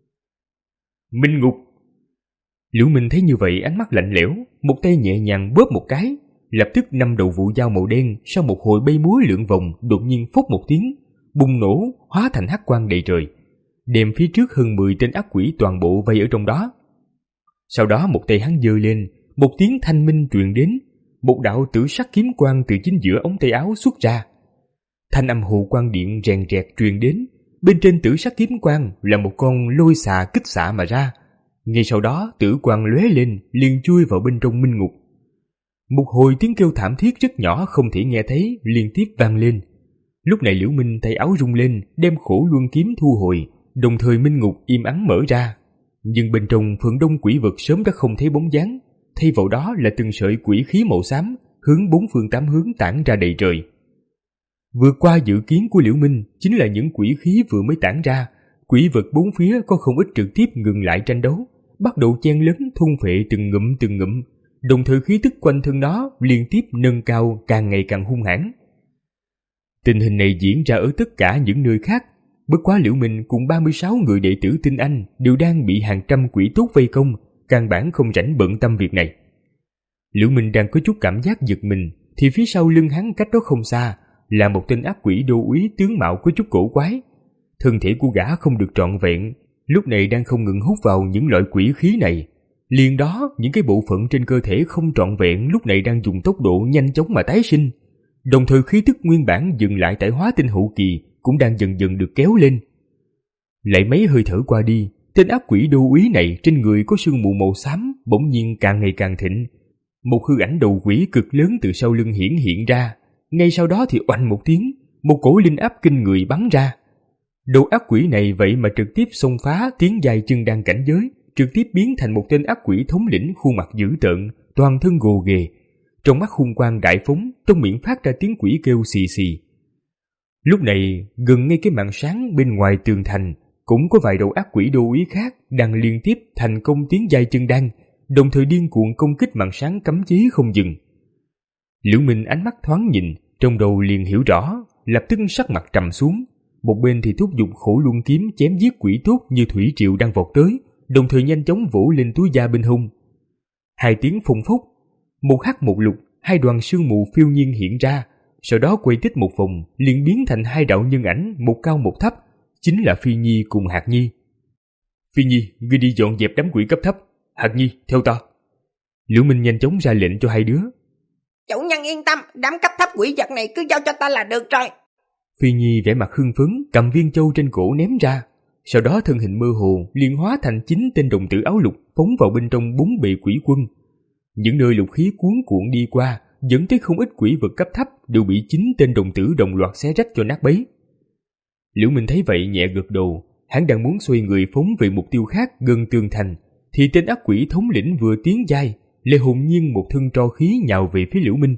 Minh ngục! Liễu Minh thấy như vậy ánh mắt lạnh lẽo, một tay nhẹ nhàng bóp một cái, lập tức năm đầu vũ dao màu đen sau một hồi bay múa lượn vòng đột nhiên phốc một tiếng, bùng nổ hóa thành hắc quang đầy trời, đem phía trước hơn mười tên ác quỷ toàn bộ vây ở trong đó. Sau đó một tay hắn giơ lên, một tiếng thanh minh truyền đến, một đạo tử sắc kiếm quang từ chính giữa ống tay áo xuất ra. Thanh âm hồ quan điện rèn rẹt truyền đến. Bên trên tử sắc kiếm quang là một con lôi xà kích xạ mà ra. Ngay sau đó tử quang lóe lên, liền chui vào bên trong minh ngục. Một hồi tiếng kêu thảm thiết rất nhỏ không thể nghe thấy liên tiếp vang lên. Lúc này Liễu Minh tay áo rung lên, đem khổ luân kiếm thu hồi, đồng thời minh ngục im ắng mở ra. Nhưng bên trong phần đông quỷ vực sớm đã không thấy bóng dáng, thay vào đó là từng sợi quỷ khí màu xám hướng bốn phương tám hướng tản ra đầy trời. Vượt qua dự kiến của Liễu Minh chính là những quỷ khí vừa mới tản ra, quỷ vực bốn phía có không ít trực tiếp ngừng lại tranh đấu, bắt đầu chen lấn thôn phệ từng ngụm từng ngụm, đồng thời khí tức quanh thân nó liên tiếp nâng cao, càng ngày càng hung hãn. Tình hình này diễn ra ở tất cả những nơi khác, bất quá Liễu Minh cùng ba mươi sáu người đệ tử Tinh Anh đều đang bị hàng trăm quỷ tốt vây công, căn bản không rảnh bận tâm việc này. Liễu Minh đang có chút cảm giác giật mình, thì phía sau lưng hắn cách đó không xa là một tên ác quỷ đô úy tướng mạo có chút cổ quái. Thân thể của gã không được trọn vẹn, lúc này đang không ngừng hút vào những loại quỷ khí này. Liền đó, những cái bộ phận trên cơ thể không trọn vẹn lúc này đang dùng tốc độ nhanh chóng mà tái sinh. Đồng thời khí tức nguyên bản dừng lại tại hóa tinh hậu kỳ cũng đang dần dần được kéo lên. Lại mấy hơi thở qua đi, tên ác quỷ đô úy này trên người có sương mù màu xám bỗng nhiên càng ngày càng thịnh. Một hư ảnh đầu quỷ cực lớn từ sau lưng hiển hiện ra. Ngay sau đó thì oanh một tiếng, một cổ linh áp kinh người bắn ra. Đầu ác quỷ này vậy mà trực tiếp xông phá tiến dài chân đang cảnh giới, trực tiếp biến thành một tên ác quỷ thống lĩnh khuôn mặt dữ tợn, toàn thân gồ ghề. Trong mắt hung quang đại phóng, trong miệng phát ra tiếng quỷ kêu xì xì. Lúc này, gần ngay cái màn sáng bên ngoài tường thành, cũng có vài đầu ác quỷ đô úy khác đang liên tiếp thành công tiến giai chân đan, đồng thời điên cuồng công kích màn sáng cấm chí không dừng. Liễu Minh ánh mắt thoáng nhìn, trong đầu liền hiểu rõ, lập tức sắc mặt trầm xuống. Một bên thì thúc giục khổ luân kiếm chém giết quỷ tốt như thủy triều đang vọt tới, đồng thời nhanh chóng vỗ lên túi da bên hông. Hai tiếng phùng phúc, một hắc một lục, hai đoàn sương mù phiêu nhiên hiện ra, sau đó quay tích một vòng, liền biến thành hai đạo nhân ảnh, một cao một thấp, chính là Phi Nhi cùng Hạc Nhi. Phi Nhi, ngươi đi dọn dẹp đám quỷ cấp thấp, Hạc Nhi, theo ta. Liễu Minh nhanh chóng ra lệnh cho hai đứa. Chủ nhân yên tâm, đám cấp thấp quỷ vật này cứ giao cho ta là được rồi. Phi Nhi vẻ mặt hưng phấn, cầm viên châu trên cổ ném ra, sau đó thân hình mơ hồ liền hóa thành chín tên đồng tử áo lục phóng vào bên trong bốn bề quỷ quân. Những nơi lục khí cuốn cuộn đi qua, dẫn tới không ít quỷ vực cấp thấp đều bị chín tên đồng tử đồng loạt xé rách cho nát bấy. Liễu Minh thấy vậy nhẹ gật đầu, hắn đang muốn xoay người phóng về mục tiêu khác gần tường thành, thì tên ác quỷ thống lĩnh vừa tiến giai, lại hồn nhiên một thân tro khí nhào về phía Liễu Minh.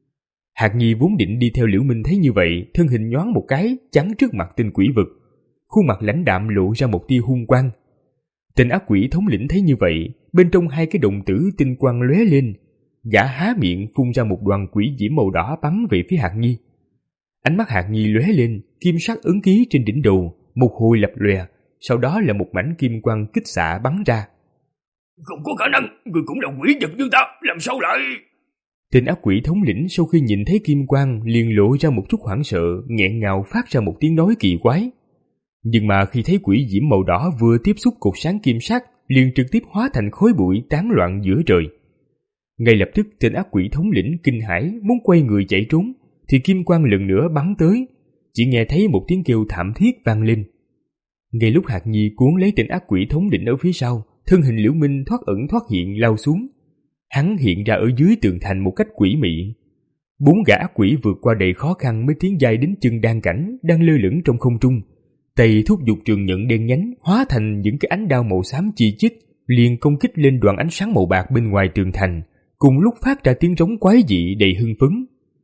Hạc Nhi vốn định đi theo Liễu Minh thấy như vậy, thân hình nhoáng một cái chắn trước mặt tên quỷ vực, khuôn mặt lãnh đạm lộ ra một tia hung quang. Tên ác quỷ thống lĩnh thấy như vậy, bên trong hai cái đồng tử tinh quang lóe lên, gã há miệng phun ra một đoàn quỷ diễm màu đỏ bắn về phía Hạc Nhi. Ánh mắt Hạc Nhi lóe lên, kim sắc ấn ký trên đỉnh đầu một hồi lập lòe, sau đó là một mảnh kim quang kích xạ bắn ra. Không có khả năng, người cũng là quỷ vật như ta, làm sao lại... Tên ác quỷ thống lĩnh sau khi nhìn thấy kim quang liền lộ ra một chút hoảng sợ, nghẹn ngào phát ra một tiếng nói kỳ quái. Nhưng mà khi thấy quỷ diễm màu đỏ vừa tiếp xúc cột sáng kim sắc, liền trực tiếp hóa thành khói bụi tán loạn giữa trời. Ngay lập tức tên ác quỷ thống lĩnh kinh hãi muốn quay người chạy trốn, thì kim quang lần nữa bắn tới, chỉ nghe thấy một tiếng kêu thảm thiết vang lên. Ngay lúc Hạc Nhi cuốn lấy tên ác quỷ thống lĩnh ở phía sau, thân hình Liễu Minh thoát ẩn thoát hiện lao xuống. Hắn hiện ra ở dưới tường thành một cách quỷ mị. Bốn gã ác quỷ vượt qua đầy khó khăn mới tiến giai đến chân đan cảnh, đang lơ lửng trong không trung. Tay thúc giục trường nhận đen nhánh hóa thành những cái ánh đao màu xám chi chít, liền công kích lên đoàn ánh sáng màu bạc bên ngoài tường thành, cùng lúc phát ra tiếng trống quái dị đầy hưng phấn.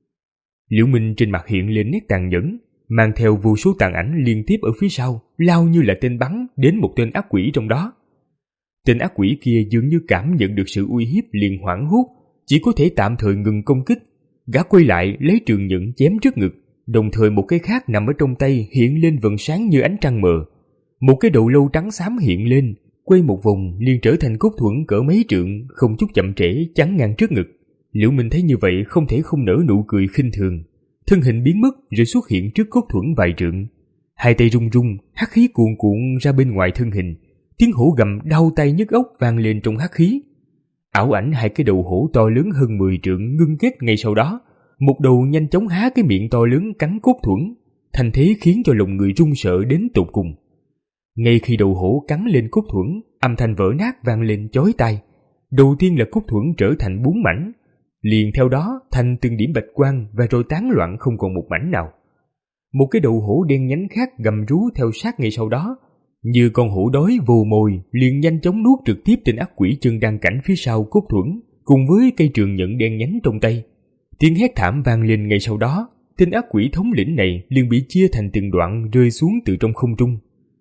Liễu Minh trên mặt hiện lên nét tàn nhẫn, mang theo vô số tàn ảnh liên tiếp ở phía sau, lao như là tên bắn đến một tên ác quỷ trong đó. Tên ác quỷ kia dường như cảm nhận được sự uy hiếp liền hoảng hốt, chỉ có thể tạm thời ngừng công kích. Gã quay lại lấy trường nhận chém trước ngực, đồng thời một cái khác nằm ở trong tay hiện lên vầng sáng như ánh trăng mờ. Một cái đầu lâu trắng xám hiện lên, quay một vòng liền trở thành cốt thuẫn cỡ mấy trượng, không chút chậm trễ chắn ngang trước ngực. Liễu Minh thấy như vậy không thể không nở nụ cười khinh thường, thân hình biến mất rồi xuất hiện trước cốt thuẫn vài trượng. Hai tay rung rung, hắc khí cuồn cuộn ra bên ngoài thân hình, tiếng hổ gầm đau tay nhức óc vang lên trong hắc khí. Ảo ảnh hai cái đầu hổ to lớn hơn mười trượng ngưng kết ngay sau đó, một đầu nhanh chóng há cái miệng to lớn cắn cốt thuẫn, thành thế khiến cho lòng người run sợ đến tột cùng. Ngay khi đầu hổ cắn lên cốt thuẫn, âm thanh vỡ nát vang lên chói tai. Đầu tiên là cốt thuẫn trở thành bốn mảnh, liền theo đó thành từng điểm bạch quang và rồi tán loạn không còn một mảnh nào. Một cái đầu hổ đen nhánh khác gầm rú theo sát ngay sau đó, như con hổ đói vồ mồi, liền nhanh chóng nuốt trực tiếp tên ác quỷ chân đang cảnh phía sau cốt thuẫn, cùng với cây trường nhận đen nhánh trong tay. Tiếng hét thảm vang lên ngay sau đó, tên ác quỷ thống lĩnh này liền bị chia thành từng đoạn rơi xuống từ trong không trung.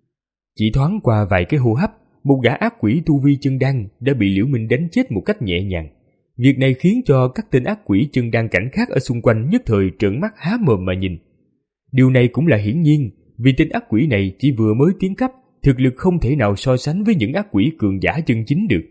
Chỉ thoáng qua vài cái hô hấp, một gã ác quỷ tu vi chân đan đã bị Liễu Minh đánh chết một cách nhẹ nhàng. Việc này khiến cho các tên ác quỷ chân đan cảnh khác ở xung quanh nhất thời trợn mắt há mồm mà nhìn. Điều này cũng là hiển nhiên, vì tên ác quỷ này chỉ vừa mới tiến cấp, thực lực không thể nào so sánh với những ác quỷ cường giả chân chính được.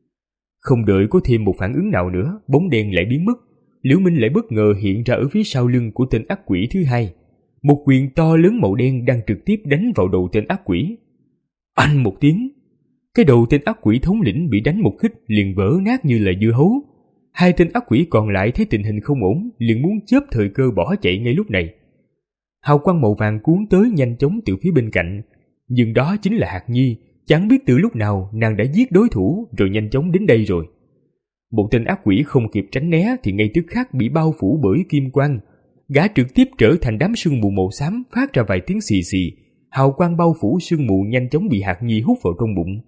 Không đợi có thêm một phản ứng nào nữa, bóng đen lại biến mất. Liễu Minh lại bất ngờ hiện ra ở phía sau lưng của tên ác quỷ thứ hai. Một quyền to lớn màu đen đang trực tiếp đánh vào đầu tên ác quỷ. Anh một tiếng, cái đầu tên ác quỷ thống lĩnh bị đánh một khích liền vỡ nát như là dưa hấu. Hai tên ác quỷ còn lại thấy tình hình không ổn, liền muốn chớp thời cơ bỏ chạy ngay lúc này. Hào quang màu vàng cuốn tới nhanh chóng từ phía bên cạnh, nhưng đó chính là Hạc Nhi. Chẳng biết từ lúc nào nàng đã giết đối thủ rồi nhanh chóng đến đây rồi. Một tên ác quỷ không kịp tránh né thì ngay tức khắc bị bao phủ bởi kim quang. Gã trực tiếp trở thành đám sương mù màu xám, phát ra vài tiếng xì xì. Hào quang bao phủ sương mù nhanh chóng bị Hạc Nhi hút vào trong bụng.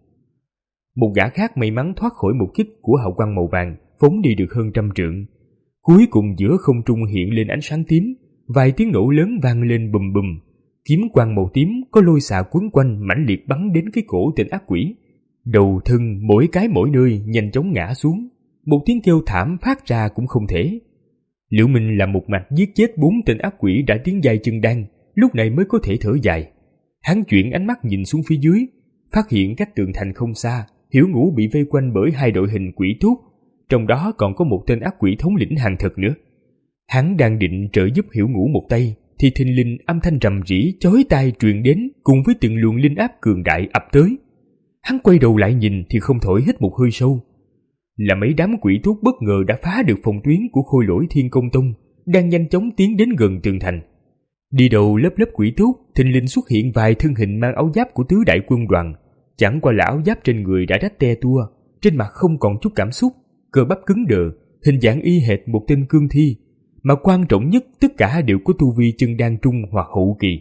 Một gã khác may mắn thoát khỏi một kích của hào quang màu vàng, phóng đi được hơn trăm trượng. Cuối cùng giữa không trung hiện lên ánh sáng tím, vài tiếng nổ lớn vang lên bùm bùm. Kiếm quang màu tím có lôi xạ quấn quanh mãnh liệt bắn đến cái cổ tên ác quỷ. Đầu thân mỗi cái mỗi nơi nhanh chóng ngã xuống, một tiếng kêu thảm phát ra cũng không thể. Liễu Minh là một mạch giết chết bốn tên ác quỷ đã tiến giai chân đan, lúc này mới có thể thở dài. Hắn chuyển ánh mắt nhìn xuống phía dưới, phát hiện cách tường thành không xa, Hiểu Ngũ bị vây quanh bởi hai đội hình quỷ thuốc, trong đó còn có một tên ác quỷ thống lĩnh hàng thật nữa. Hắn đang định trợ giúp Hiểu Ngũ một tay, thì thình lình âm thanh rầm rĩ chói tai truyền đến cùng với từng luồng linh áp cường đại ập tới. Hắn quay đầu lại nhìn thì không thổi hít một hơi sâu. Là mấy đám quỷ thuốc bất ngờ đã phá được phòng tuyến của Khôi Lỗi Thiên Công Tông, đang nhanh chóng tiến đến gần tường thành. Đi đầu lớp lớp quỷ thuốc, thình lình xuất hiện vài thân hình mang áo giáp của tứ đại quân đoàn. Chẳng qua là áo giáp trên người đã rách te tua, trên mặt không còn chút cảm xúc, cơ bắp cứng đờ, hình dạng y hệt một tên cương thi. Mà quan trọng nhất, tất cả đều có tu vi chân đan trung hoặc hậu kỳ.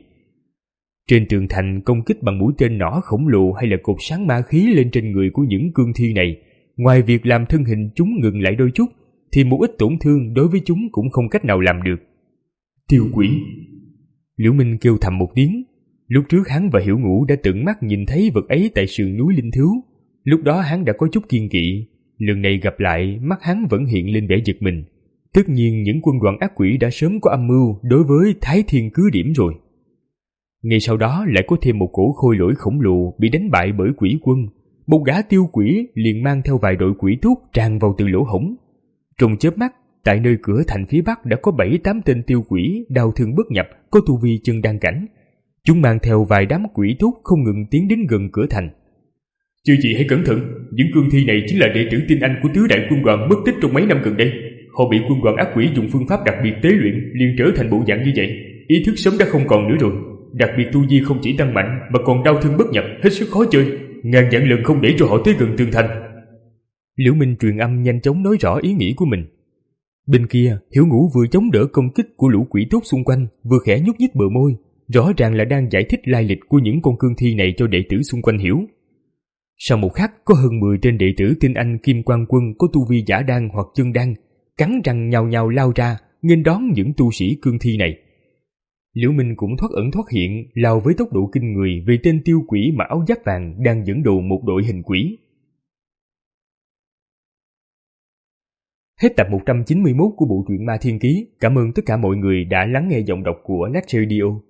Trên tường thành công kích bằng mũi tên nỏ khổng lồ hay là cột sáng ma khí lên trên người của những cương thi này, ngoài việc làm thân hình chúng ngừng lại đôi chút, thì một ít tổn thương đối với chúng cũng không cách nào làm được. Tiêu quỷ! Liễu Minh kêu thầm một tiếng. Lúc trước hắn và Hiểu Ngũ đã tận mắt nhìn thấy vật ấy tại sườn núi Linh Thứu. Lúc đó hắn đã có chút kiêng kỵ. Lần này gặp lại, mắt hắn vẫn hiện lên vẻ giật mình. Tất nhiên những quân đoàn ác quỷ đã sớm có âm mưu đối với Thái Thiên cứ điểm rồi. Ngay sau đó lại có thêm một cổ khôi lỗi khổng lồ bị đánh bại bởi quỷ quân. Một gã tiêu quỷ liền mang theo vài đội quỷ thuốc tràn vào từ lỗ hổng. Trong chớp mắt, tại nơi cửa thành phía bắc đã có bảy tám tên tiêu quỷ đau thương bất nhập, có tu vi chân đan cảnh. Chúng mang theo vài đám quỷ thuốc không ngừng tiến đến gần cửa thành. Chư vị hãy cẩn thận, những cương thi này chính là đệ tử tinh anh của tứ đại quân đoàn mất tích trong mấy năm gần đây. Họ bị quân đoàn ác quỷ dùng phương pháp đặc biệt tế luyện, liền trở thành bộ dạng như vậy. Ý thức sớm đã không còn nữa rồi. Đặc biệt tu vi không chỉ tăng mạnh mà còn đau thương bất nhập, hết sức khó chơi. Ngàn vạn lần không để cho họ tới gần tường thành. Liễu Minh truyền âm nhanh chóng nói rõ ý nghĩ của mình. Bên kia, Hiểu Ngũ vừa chống đỡ công kích của lũ quỷ tốt xung quanh, vừa khẽ nhúc nhích bờ môi, rõ ràng là đang giải thích lai lịch của những con cương thi này cho đệ tử xung quanh hiểu. Sau một khắc, có hơn mười tên đệ tử tinh anh Kim Quang Quân có tu vi giả đan hoặc chân đan, cắn răng nhào nhào lao ra, nghênh đón những tu sĩ cương thi này. Liễu Minh cũng thoát ẩn thoát hiện, lao với tốc độ kinh người về tên tiêu quỷ mặc áo giáp vàng đang dẫn đầu một đội hình quỷ. Hết tập một trăm chín mươi mốt của bộ truyện Ma Thiên Ký. Cảm ơn tất cả mọi người đã lắng nghe giọng đọc của Nat Radio.